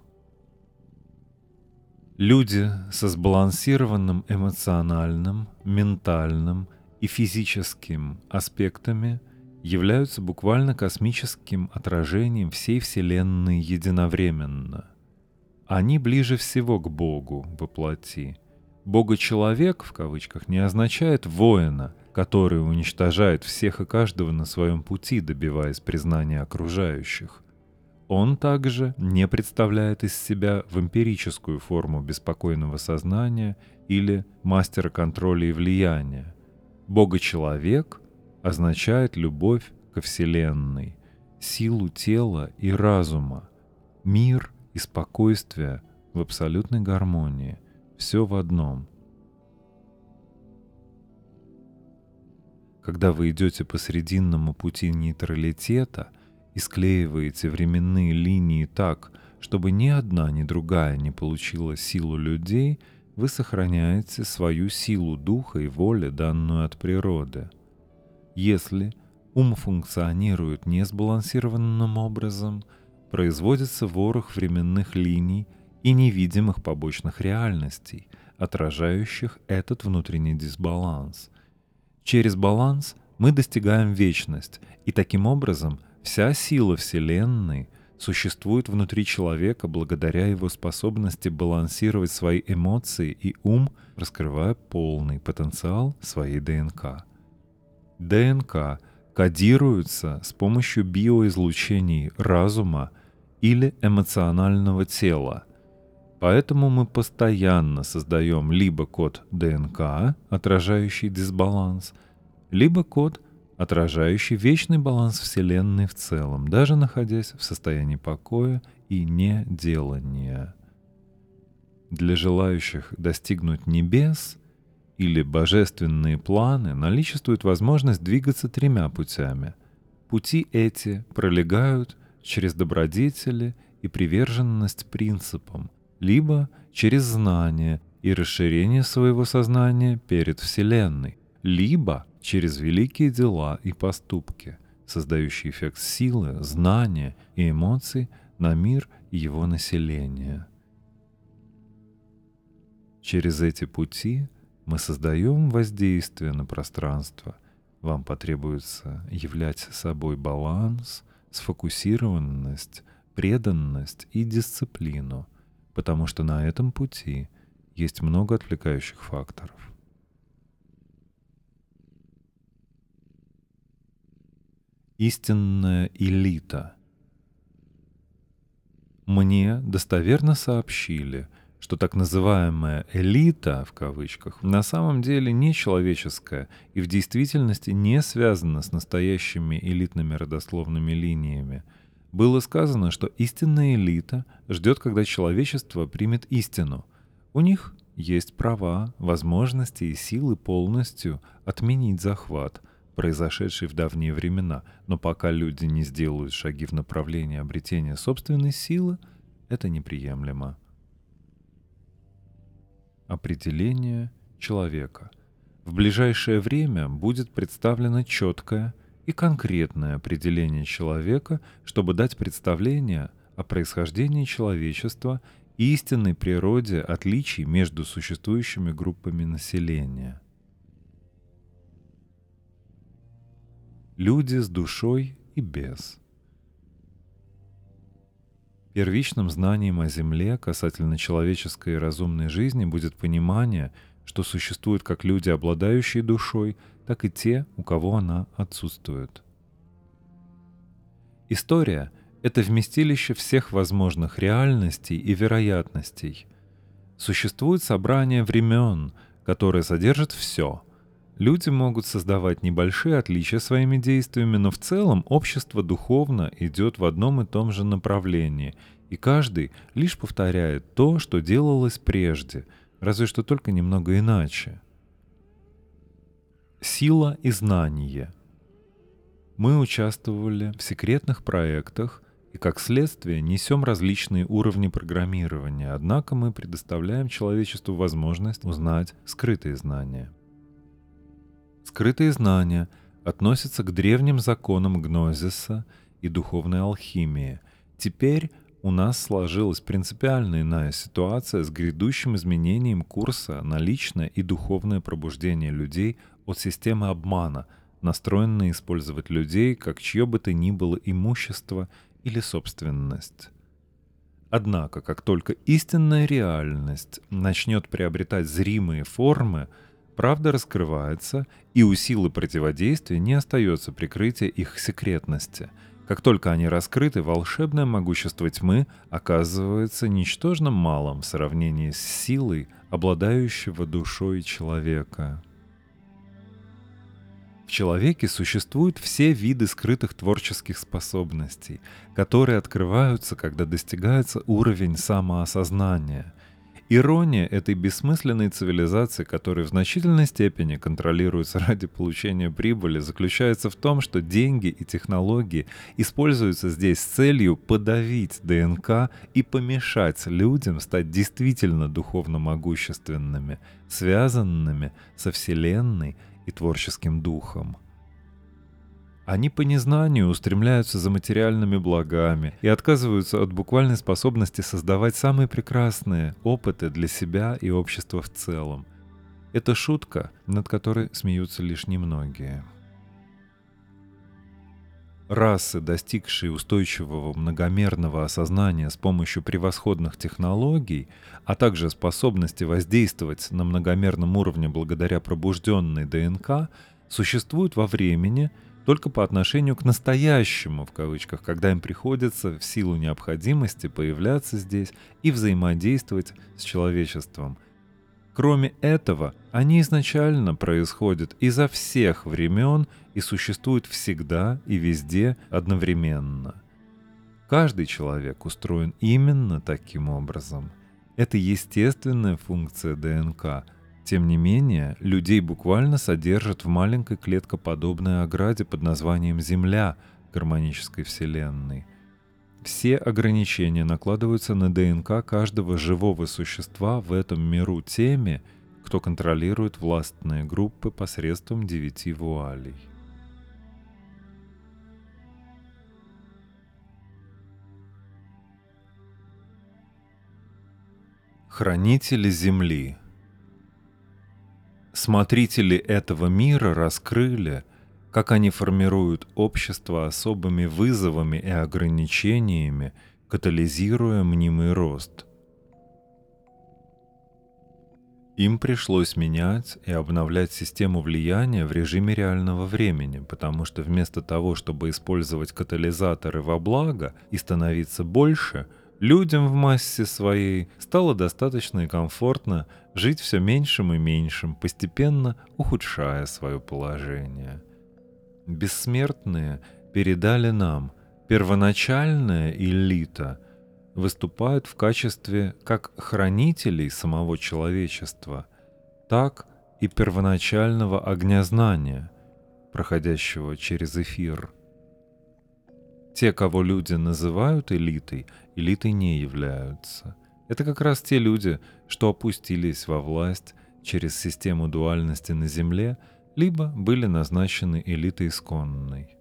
Люди со сбалансированным эмоциональным, ментальным и физическим аспектами являются буквально космическим отражением всей Вселенной единовременно. Они ближе всего к Богу во плоти. Бога-человек, в кавычках, не означает воина, который уничтожает всех и каждого на своем пути, добиваясь признания окружающих. Он также не представляет из себя вампирическую форму беспокойного сознания или мастера контроля и влияния. Бога-человек означает любовь ко Вселенной, силу тела и разума, мир и спокойствие в абсолютной гармонии, все в одном. Когда вы идете по срединному пути нейтралитета, и склеиваете временные линии так, чтобы ни одна, ни другая не получила силу людей, вы сохраняете свою силу духа и воли, данную от природы. Если ум функционирует несбалансированным образом, производится ворох временных линий и невидимых побочных реальностей, отражающих этот внутренний дисбаланс. Через баланс мы достигаем вечность, и таким образом вся сила Вселенной существует внутри человека благодаря его способности балансировать свои эмоции и ум, раскрывая полный потенциал своей ДНК. ДНК кодируется с помощью биоизлучений разума или эмоционального тела. Поэтому мы постоянно создаем либо код ДНК, отражающий дисбаланс, либо код, отражающий вечный баланс Вселенной в целом, даже находясь в состоянии покоя и неделания. Для желающих достигнуть небес или божественные планы наличествует возможность двигаться тремя путями. Пути эти пролегают через добродетели и приверженность принципам, либо через знание и расширение своего сознания перед Вселенной, либо через великие дела и поступки, создающие эффект силы, знания и эмоций на мир и его население. Через эти пути мы создаем воздействие на пространство. Вам потребуется являть собой баланс, сфокусированность, преданность и дисциплину, потому что на этом пути есть много отвлекающих факторов. Истинная элита. Мне достоверно сообщили, что так называемая «элита» в кавычках на самом деле не человеческая и в действительности не связана с настоящими элитными родословными линиями. Было сказано, что истинная элита ждет, когда человечество примет истину. У них есть права, возможности и силы полностью отменить захват, произошедший в давние времена, но пока люди не сделают шаги в направлении обретения собственной силы, это неприемлемо. Определение человека. В ближайшее время будет представлено четкое и конкретное определение человека, чтобы дать представление о происхождении человечества и истинной природе отличий между существующими группами населения. Люди с душой и без. Первичным знанием о Земле касательно человеческой и разумной жизни будет понимание, что существуют как люди, обладающие душой, так и те, у кого она отсутствует. История — это вместилище всех возможных реальностей и вероятностей. Существует собрание времен, которое содержит все. Люди могут создавать небольшие отличия своими действиями, но в целом общество духовно идет в одном и том же направлении, и каждый лишь повторяет то, что делалось прежде, разве что только немного иначе. Сила и знание. Мы участвовали в секретных проектах и, как следствие, несем различные уровни программирования, однако мы предоставляем человечеству возможность узнать скрытые знания. Скрытые знания относятся к древним законам гнозиса и духовной алхимии. Теперь у нас сложилась принципиально иная ситуация с грядущим изменением курса на личное и духовное пробуждение людей от системы обмана, настроенной использовать людей как чье бы то ни было имущество или собственность. Однако, как только истинная реальность начнет приобретать зримые формы, правда раскрывается, и у силы противодействия не остается прикрытия их секретности. Как только они раскрыты, волшебное могущество тьмы оказывается ничтожно малым в сравнении с силой, обладающего душой человека. В человеке существуют все виды скрытых творческих способностей, которые открываются, когда достигается уровень самоосознания. Ирония этой бессмысленной цивилизации, которая в значительной степени контролируется ради получения прибыли, заключается в том, что деньги и технологии используются здесь с целью подавить ДНК и помешать людям стать действительно духовно могущественными, связанными со Вселенной и творческим духом. Они по незнанию устремляются за материальными благами и отказываются от буквальной способности создавать самые прекрасные опыты для себя и общества в целом. Это шутка, над которой смеются лишь немногие. Расы, достигшие устойчивого многомерного осознания с помощью превосходных технологий, а также способности воздействовать на многомерном уровне благодаря пробужденной ДНК, существуют во времени только по отношению к настоящему, в кавычках, когда им приходится в силу необходимости появляться здесь и взаимодействовать с человечеством. Кроме этого, они изначально происходят изо всех времен и существуют всегда и везде одновременно. Каждый человек устроен именно таким образом. Это естественная функция ДНК. Тем не менее, людей буквально содержат в маленькой клеткоподобной ограде под названием Земля гармонической Вселенной. Все ограничения накладываются на ДНК каждого живого существа в этом миру теми, кто контролирует властные группы посредством девяти вуалей. Хранители Земли. Смотрители этого мира раскрыли, как они формируют общество особыми вызовами и ограничениями, катализируя мнимый рост. Им пришлось менять и обновлять систему влияния в режиме реального времени, потому что вместо того, чтобы использовать катализаторы во благо и становиться больше, людям в массе своей стало достаточно и комфортно жить все меньшим и меньшим, постепенно ухудшая свое положение. Бессмертные передали нам: первоначальная элита выступает в качестве как хранителей самого человечества, так и первоначального огнязнания, проходящего через эфир. Те, кого люди называют элитой, элитой не являются. Это как раз те люди, что опустились во власть через систему дуальности на Земле, либо были назначены элитой исконной.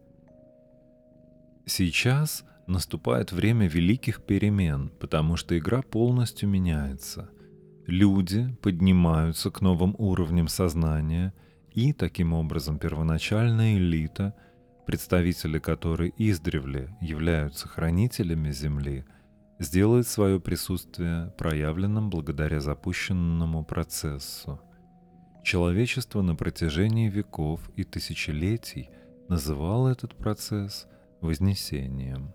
Сейчас наступает время великих перемен, потому что игра полностью меняется. Люди поднимаются к новым уровням сознания, и таким образом первоначальная элита, представители которой издревле являются хранителями Земли, сделает свое присутствие проявленным благодаря запущенному процессу. Человечество на протяжении веков и тысячелетий называло этот процесс вознесением.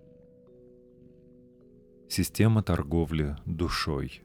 Система торговли душой.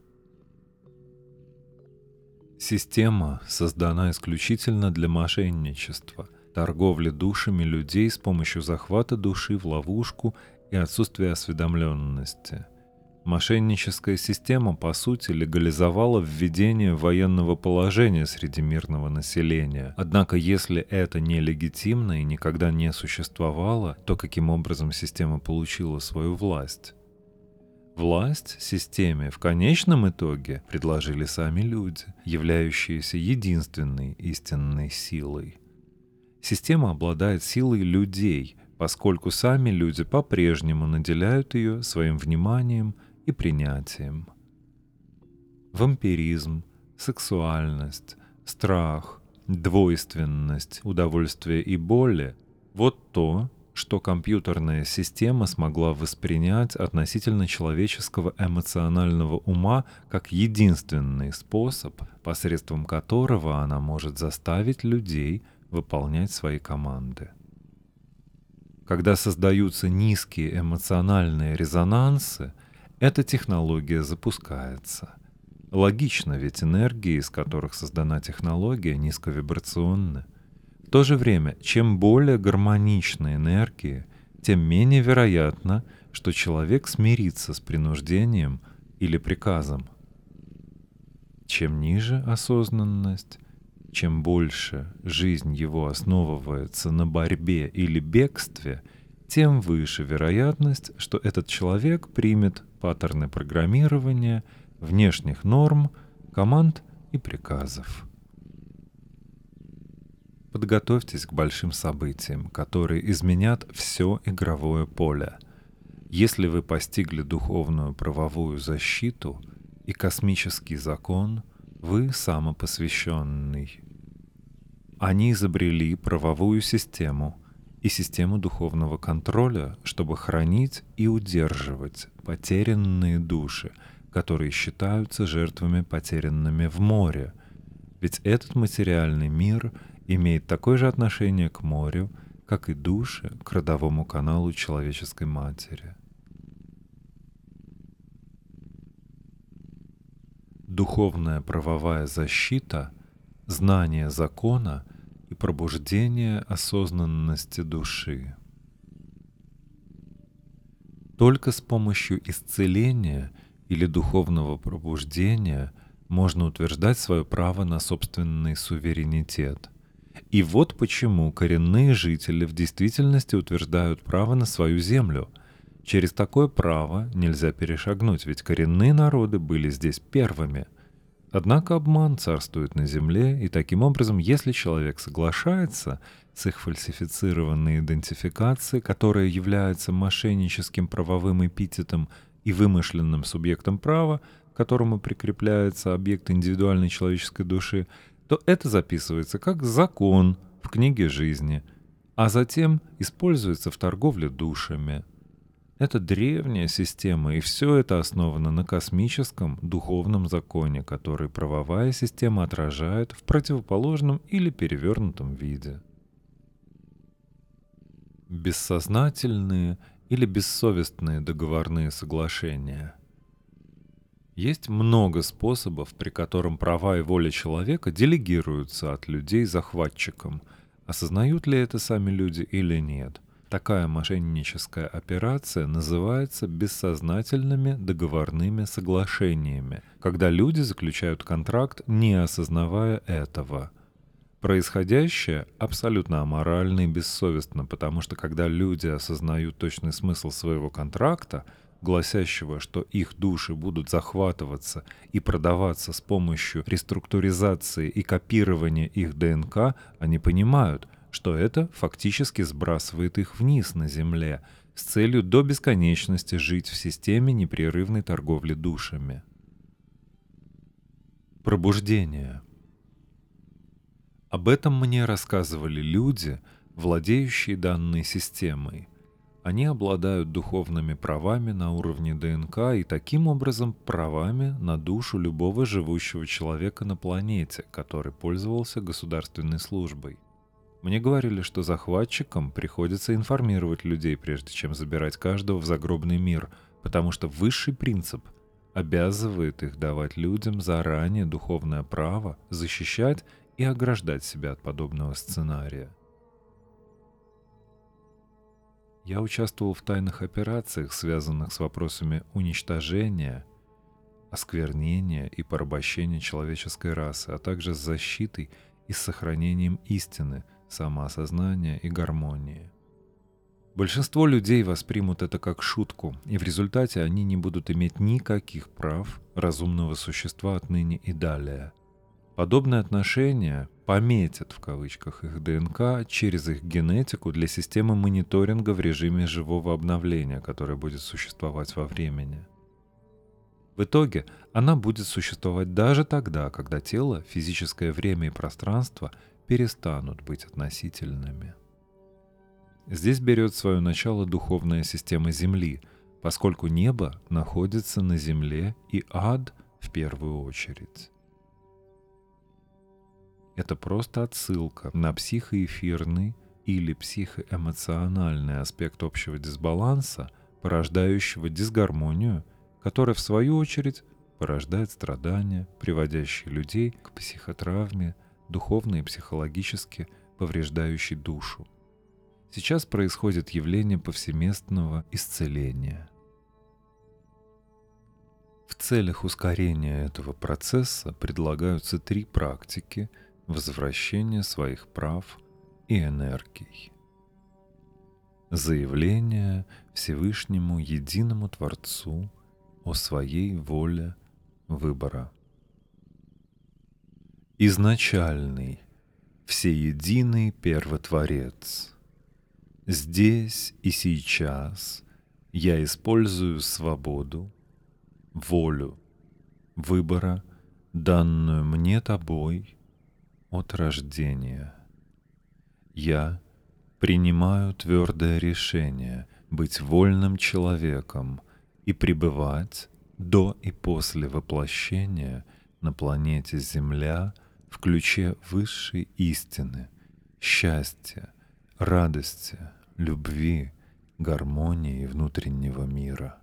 Система создана исключительно для мошенничества, торговли душами людей с помощью захвата души в ловушку и отсутствия осведомленности. Мошенническая система, по сути, легализовала введение военного положения среди мирного населения. Однако, если это нелегитимно и никогда не существовало, то каким образом система получила свою власть? Власть системе в конечном итоге предложили сами люди, являющиеся единственной истинной силой. Система обладает силой людей, поскольку сами люди по-прежнему наделяют ее своим вниманием и принятием. Вампиризм, сексуальность, страх, двойственность, удовольствие и боли — вот то, что компьютерная система смогла воспринять относительно человеческого эмоционального ума как единственный способ, посредством которого она может заставить людей выполнять свои команды. Когда создаются низкие эмоциональные резонансы, эта технология запускается. Логично, ведь энергии, из которых создана технология, низковибрационны. В то же время, чем более гармоничны энергии, тем менее вероятно, что человек смирится с принуждением или приказом. чем ниже осознанность, чем больше жизнь его основывается на борьбе или бегстве, тем выше вероятность, что этот человек примет паттерны программирования, внешних норм, команд и приказов. Подготовьтесь к большим событиям, которые изменят все игровое поле. Если вы постигли духовную правовую защиту и космический закон, вы самопосвященный. Они изобрели правовую систему и систему духовного контроля, чтобы хранить и удерживать потерянные души, которые считаются жертвами, потерянными в море. Ведь этот материальный мир имеет такое же отношение к морю, как и души к родовому каналу человеческой матери. Духовная правовая защита, знание закона и пробуждение осознанности души. Только с помощью исцеления или духовного пробуждения можно утверждать свое право на собственный суверенитет. И вот почему коренные жители в действительности утверждают право на свою землю. Через такое право нельзя перешагнуть, ведь коренные народы были здесь первыми. Однако обман царствует на земле, и таким образом, если человек соглашается с их фальсифицированной идентификацией, которая является мошенническим правовым эпитетом и вымышленным субъектом права, к которому прикрепляется объект индивидуальной человеческой души, то это записывается как закон в книге жизни, а затем используется в торговле душами. Это древняя система, и все это основано на космическом духовном законе, который правовая система отражает в противоположном или перевернутом виде. Бессознательные или бессовестные договорные соглашения. Есть много способов, при котором права и воля человека делегируются от людей захватчикам. Осознают ли это сами люди или нет? Такая мошенническая операция называется бессознательными договорными соглашениями, когда люди заключают контракт, не осознавая этого. Происходящее абсолютно аморально и бессовестно, потому что когда люди осознают точный смысл своего контракта, гласящего, что их души будут захватываться и продаваться с помощью реструктуризации и копирования их ДНК, они понимают, что это фактически сбрасывает их вниз на земле с целью до бесконечности жить в системе непрерывной торговли душами. Пробуждение. Об этом мне рассказывали люди, владеющие данной системой. Они обладают духовными правами на уровне ДНК и таким образом правами на душу любого живущего человека на планете, который пользовался государственной службой. Мне говорили, что захватчикам приходится информировать людей, прежде чем забирать каждого в загробный мир, потому что высший принцип обязывает их давать людям заранее духовное право защищать и ограждать себя от подобного сценария. Я участвовал в тайных операциях, связанных с вопросами уничтожения, осквернения и порабощения человеческой расы, а также с защитой и с сохранением истины, самоосознания и гармонии. Большинство людей воспримут это как шутку, и в результате они не будут иметь никаких прав разумного существа отныне и далее. Подобное отношение «пометят» в кавычках их ДНК через их генетику для системы мониторинга в режиме живого обновления, которая будет существовать во времени. В итоге она будет существовать даже тогда, когда тело, физическое время и пространство перестанут быть относительными. Здесь берет свое начало духовная система Земли, поскольку небо находится на Земле и ад в первую очередь. Это просто отсылка на психоэфирный или психоэмоциональный аспект общего дисбаланса, порождающего дисгармонию, которая в свою очередь порождает страдания, приводящие людей к психотравме, духовно и психологически повреждающей душу. Сейчас происходит явление повсеместного исцеления. В целях ускорения этого процесса предлагаются три практики возвращения своих прав и энергий. Заявление Всевышнему Единому Творцу о своей воле выбора. Изначальный, всеединый Первотворец, здесь и сейчас я использую свободу, волю выбора, данную мне тобой от рождения. Я принимаю твердое решение быть вольным человеком и пребывать до и после воплощения на планете Земля в ключе высшей истины, счастья, радости, любви, гармонии внутреннего мира.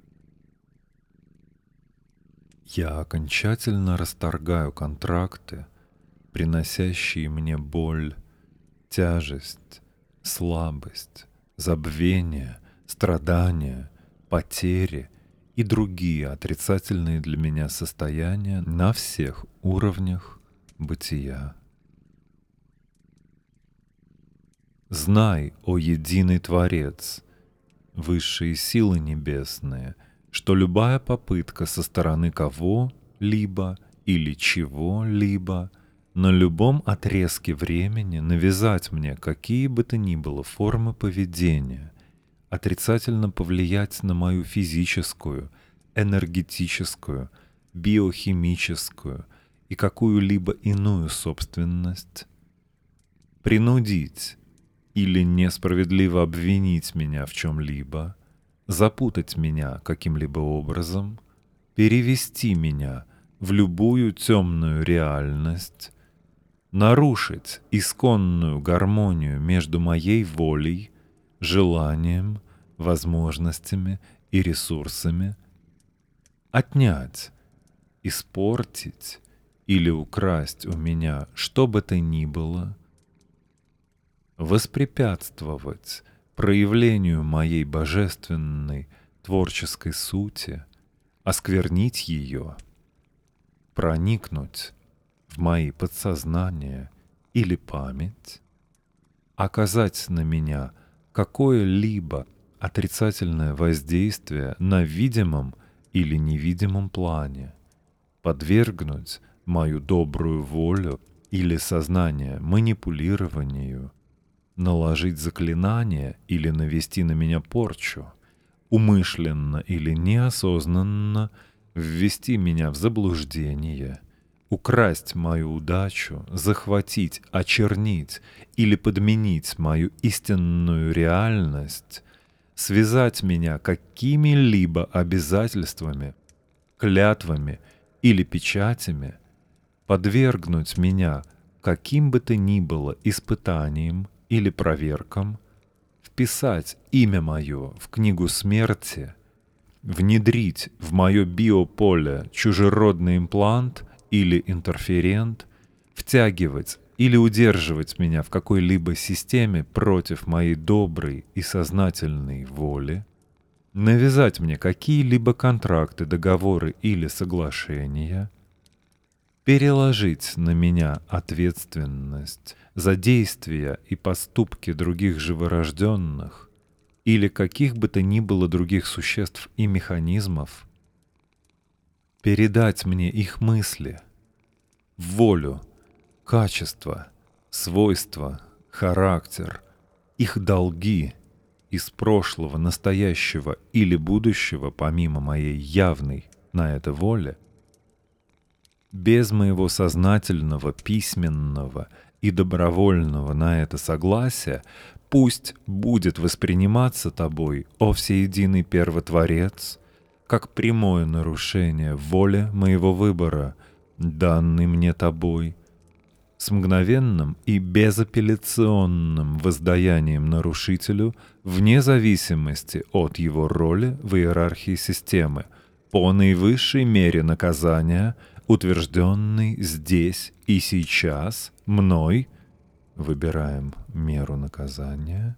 Я окончательно расторгаю контракты, приносящие мне боль, тяжесть, слабость, забвение, страдания, потери и другие отрицательные для меня состояния на всех уровнях бытия. Знай, о единый Творец, высшие силы небесные, что любая попытка со стороны кого-либо или чего-либо на любом отрезке времени навязать мне какие бы то ни было формы поведения, отрицательно повлиять на мою физическую, энергетическую, биохимическую и какую-либо иную собственность, принудить или несправедливо обвинить меня в чем-либо, запутать меня каким-либо образом, перевести меня в любую темную реальность, нарушить исконную гармонию между моей волей, желанием, возможностями и ресурсами, отнять, испортить или украсть у меня что бы то ни было, воспрепятствовать проявлению моей божественной творческой сути, осквернить ее, проникнуть в мои подсознания или память, оказать на меня какое-либо отрицательное воздействие на видимом или невидимом плане, подвергнуть мою добрую волю или сознание манипулированию, наложить заклинание или навести на меня порчу, умышленно или неосознанно ввести меня в заблуждение, украсть мою удачу, захватить, очернить или подменить мою истинную реальность, связать меня какими-либо обязательствами, клятвами или печатями, подвергнуть меня каким бы то ни было испытаниям или проверкам, вписать имя мое в книгу смерти, внедрить в мое биополе чужеродный имплант или интерферент, втягивать или удерживать меня в какой-либо системе против моей доброй и сознательной воли, навязать мне какие-либо контракты, договоры или соглашения, переложить на меня ответственность за действия и поступки других живорожденных или каких бы то ни было других существ и механизмов, передать мне их мысли, волю, качество, свойства, характер, их долги из прошлого, настоящего или будущего, помимо моей явной на это воли, без моего сознательного, письменного и добровольного на это согласия, пусть будет восприниматься тобой, о всеединый Первотворец, как прямое нарушение воли моего выбора, данный мне тобой, с мгновенным и безапелляционным воздаянием нарушителю вне зависимости от его роли в иерархии системы, по наивысшей мере наказания, утвержденный здесь и сейчас мной, выбираем меру наказания,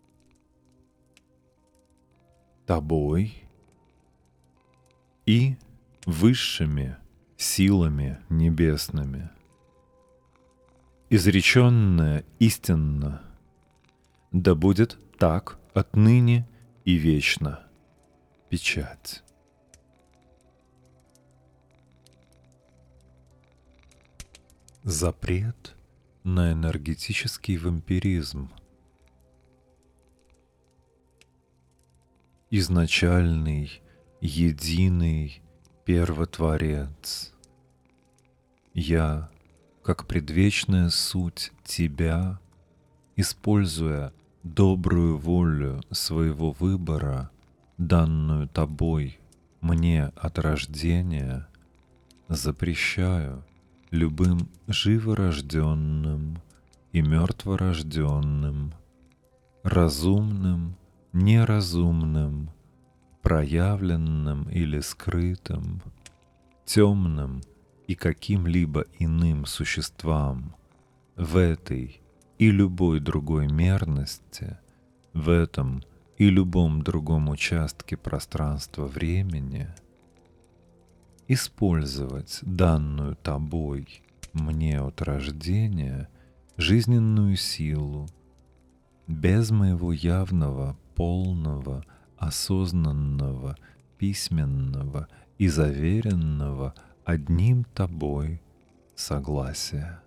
тобой и высшими силами небесными. Изреченное истинно, да будет так отныне и вечно. Печать. Запрет на энергетический вампиризм. Изначальный, единый Первотворец. Я, как предвечная суть Тебя, используя добрую волю своего выбора, данную Тобой мне от рождения, запрещаю любым живорожденным и мертворожденным, разумным, неразумным, проявленным или скрытым, темным и каким-либо иным существам в этой и любой другой мерности, в этом и любом другом участке пространства-времени, использовать данную Тобой мне от рождения жизненную силу без моего явного, полного, осознанного, письменного и заверенного одним Тобой согласия.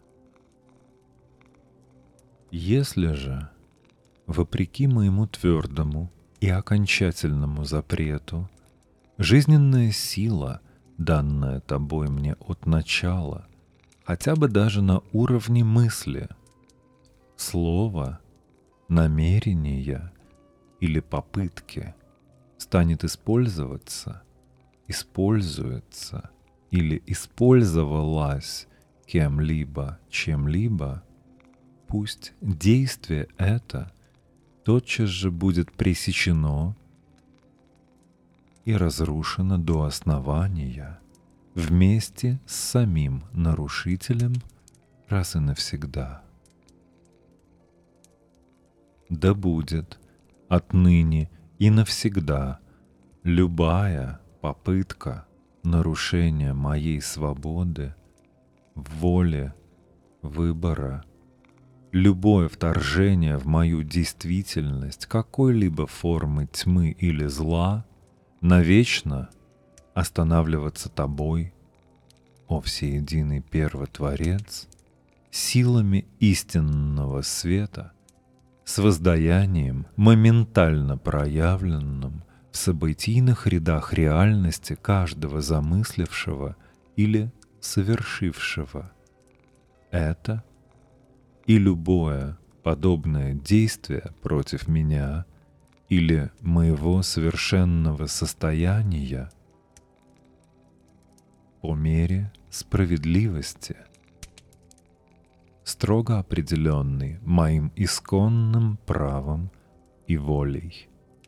Если же, вопреки моему твердому и окончательному запрету, жизненная сила, данная Тобой мне от начала, хотя бы даже на уровне мысли, слова, намерения или попытки, станет использоваться, используется или использовалась кем-либо, чем-либо, пусть действие это тотчас же будет пресечено и разрушено до основания вместе с самим нарушителем раз и навсегда. Да будет отныне и навсегда любая попытка нарушения моей свободы, воли, выбора, любое вторжение в мою действительность какой-либо формы тьмы или зла навечно останавливаться Тобой, о всеединый Первотворец, силами истинного света, с воздаянием, моментально проявленным в событийных рядах реальности каждого замыслившего или совершившего это и любое подобное действие против меня или моего совершенного состояния по мере справедливости, строго определенный моим исконным правом и волей.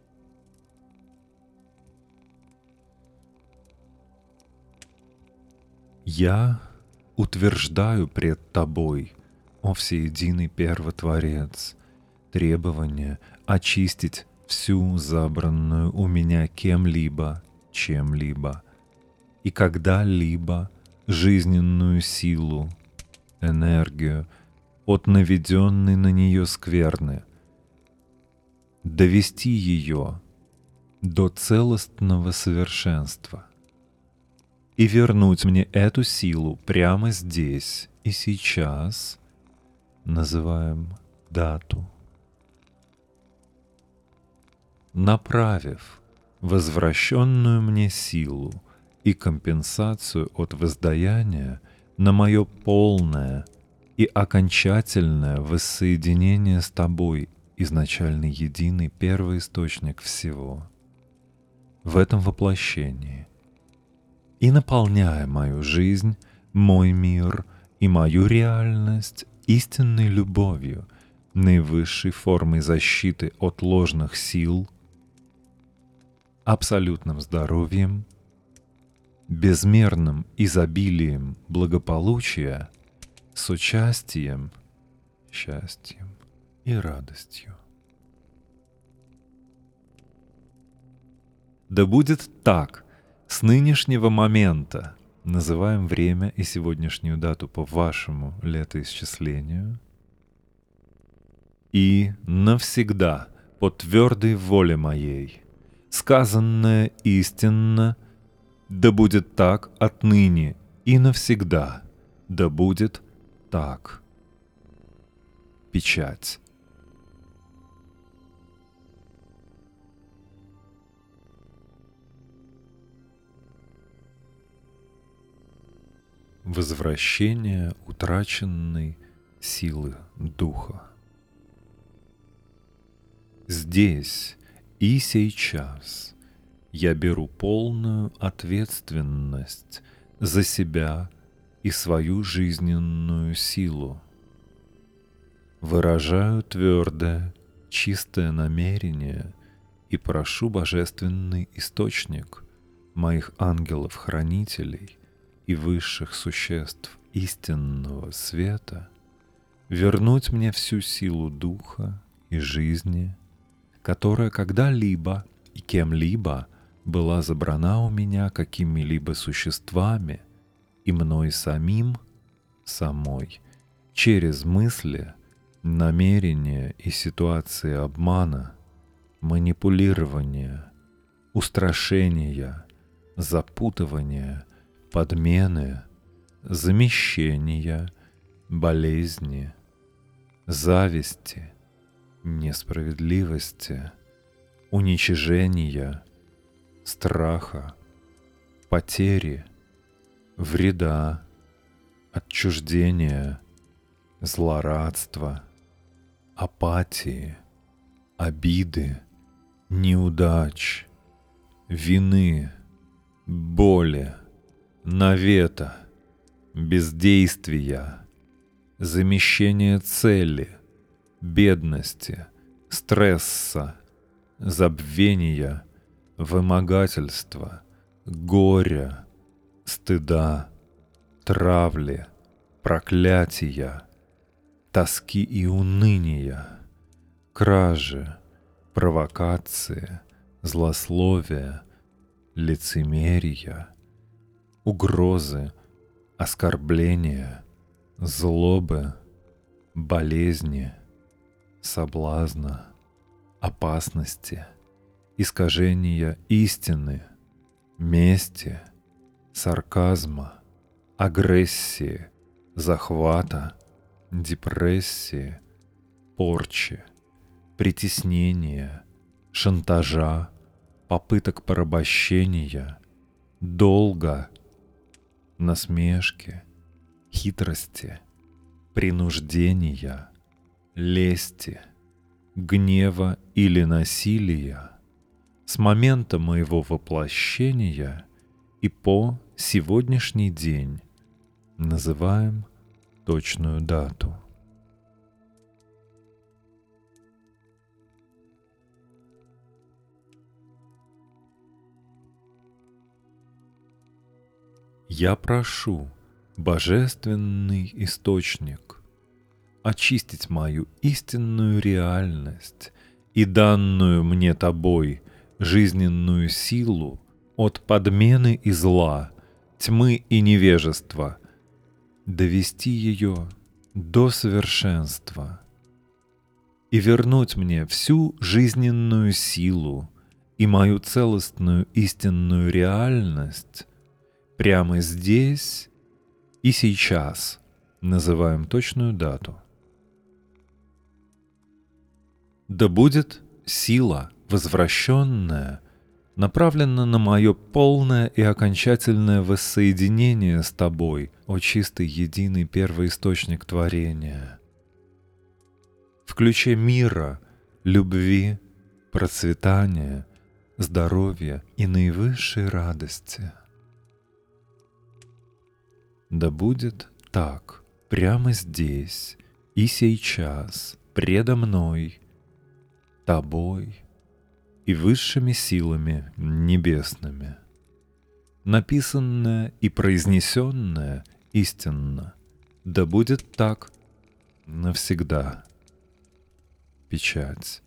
Я утверждаю пред Тобой, о всеединый Первотворец, требование очистить всю забранную у меня кем-либо, чем-либо и когда-либо жизненную силу, энергию от наведенной на нее скверны, довести ее до целостного совершенства и вернуть мне эту силу прямо здесь и сейчас, называем дату, направив возвращенную мне силу и компенсацию от воздаяния на мое полное и окончательное воссоединение с Тобой, изначальный единый первоисточник всего, в этом воплощении, и наполняя мою жизнь, мой мир и мою реальность истинной любовью, наивысшей формой защиты от ложных сил, абсолютным здоровьем, безмерным изобилием благополучия, с участием, счастьем и радостью. Да будет так, С нынешнего момента называем время и сегодняшнюю дату по вашему летоисчислению. И навсегда по твердой воле моей сказанное истинно, да будет так отныне и навсегда, да будет так. Печать. Возвращение утраченной силы духа. Здесь и сейчас я беру полную ответственность за себя и свою жизненную силу. Выражаю твердое, чистое намерение и прошу Божественный Источник моих ангелов-хранителей и высших существ истинного света вернуть мне всю силу духа и жизни, которая когда-либо и кем-либо была забрана у меня какими-либо существами и мной самим, самой, через мысли, намерения и ситуации обмана, манипулирования, устрашения, запутывания, подмены, замещения, болезни, зависти, несправедливости, уничижения, страха, потери, вреда, отчуждения, злорадства, апатии, обиды, неудач, вины, боли, навета, бездействия, замещения цели, бедности, стресса, забвения, вымогательства, горя, стыда, травли, проклятия, тоски и уныния, кражи, провокации, злословия, лицемерия, угрозы, оскорбления, злобы, болезни, соблазна, опасности, искажения истины, мести, сарказма, агрессии, захвата, депрессии, порчи, притеснения, шантажа, попыток порабощения, долга, насмешки, хитрости, принуждения, лести, гнева или насилия с момента моего воплощения и по сегодняшний день называем точную дату. Я прошу Божественный Источник очистить мою истинную реальность и данную мне Тобой жизненную силу от подмены и зла, тьмы и невежества, довести ее до совершенства и вернуть мне всю жизненную силу и мою целостную истинную реальность прямо здесь и сейчас. Называем точную дату. Да будет сила, возвращенная, направлена на мое полное и окончательное воссоединение с Тобой, о чистый единый первоисточник творения. В ключе мира, любви, процветания, здоровья и наивысшей радости. Да будет так, прямо здесь и сейчас, предо мной, Тобой и высшими силами небесными. Написанное и произнесенное истинно, да будет так навсегда. Печать.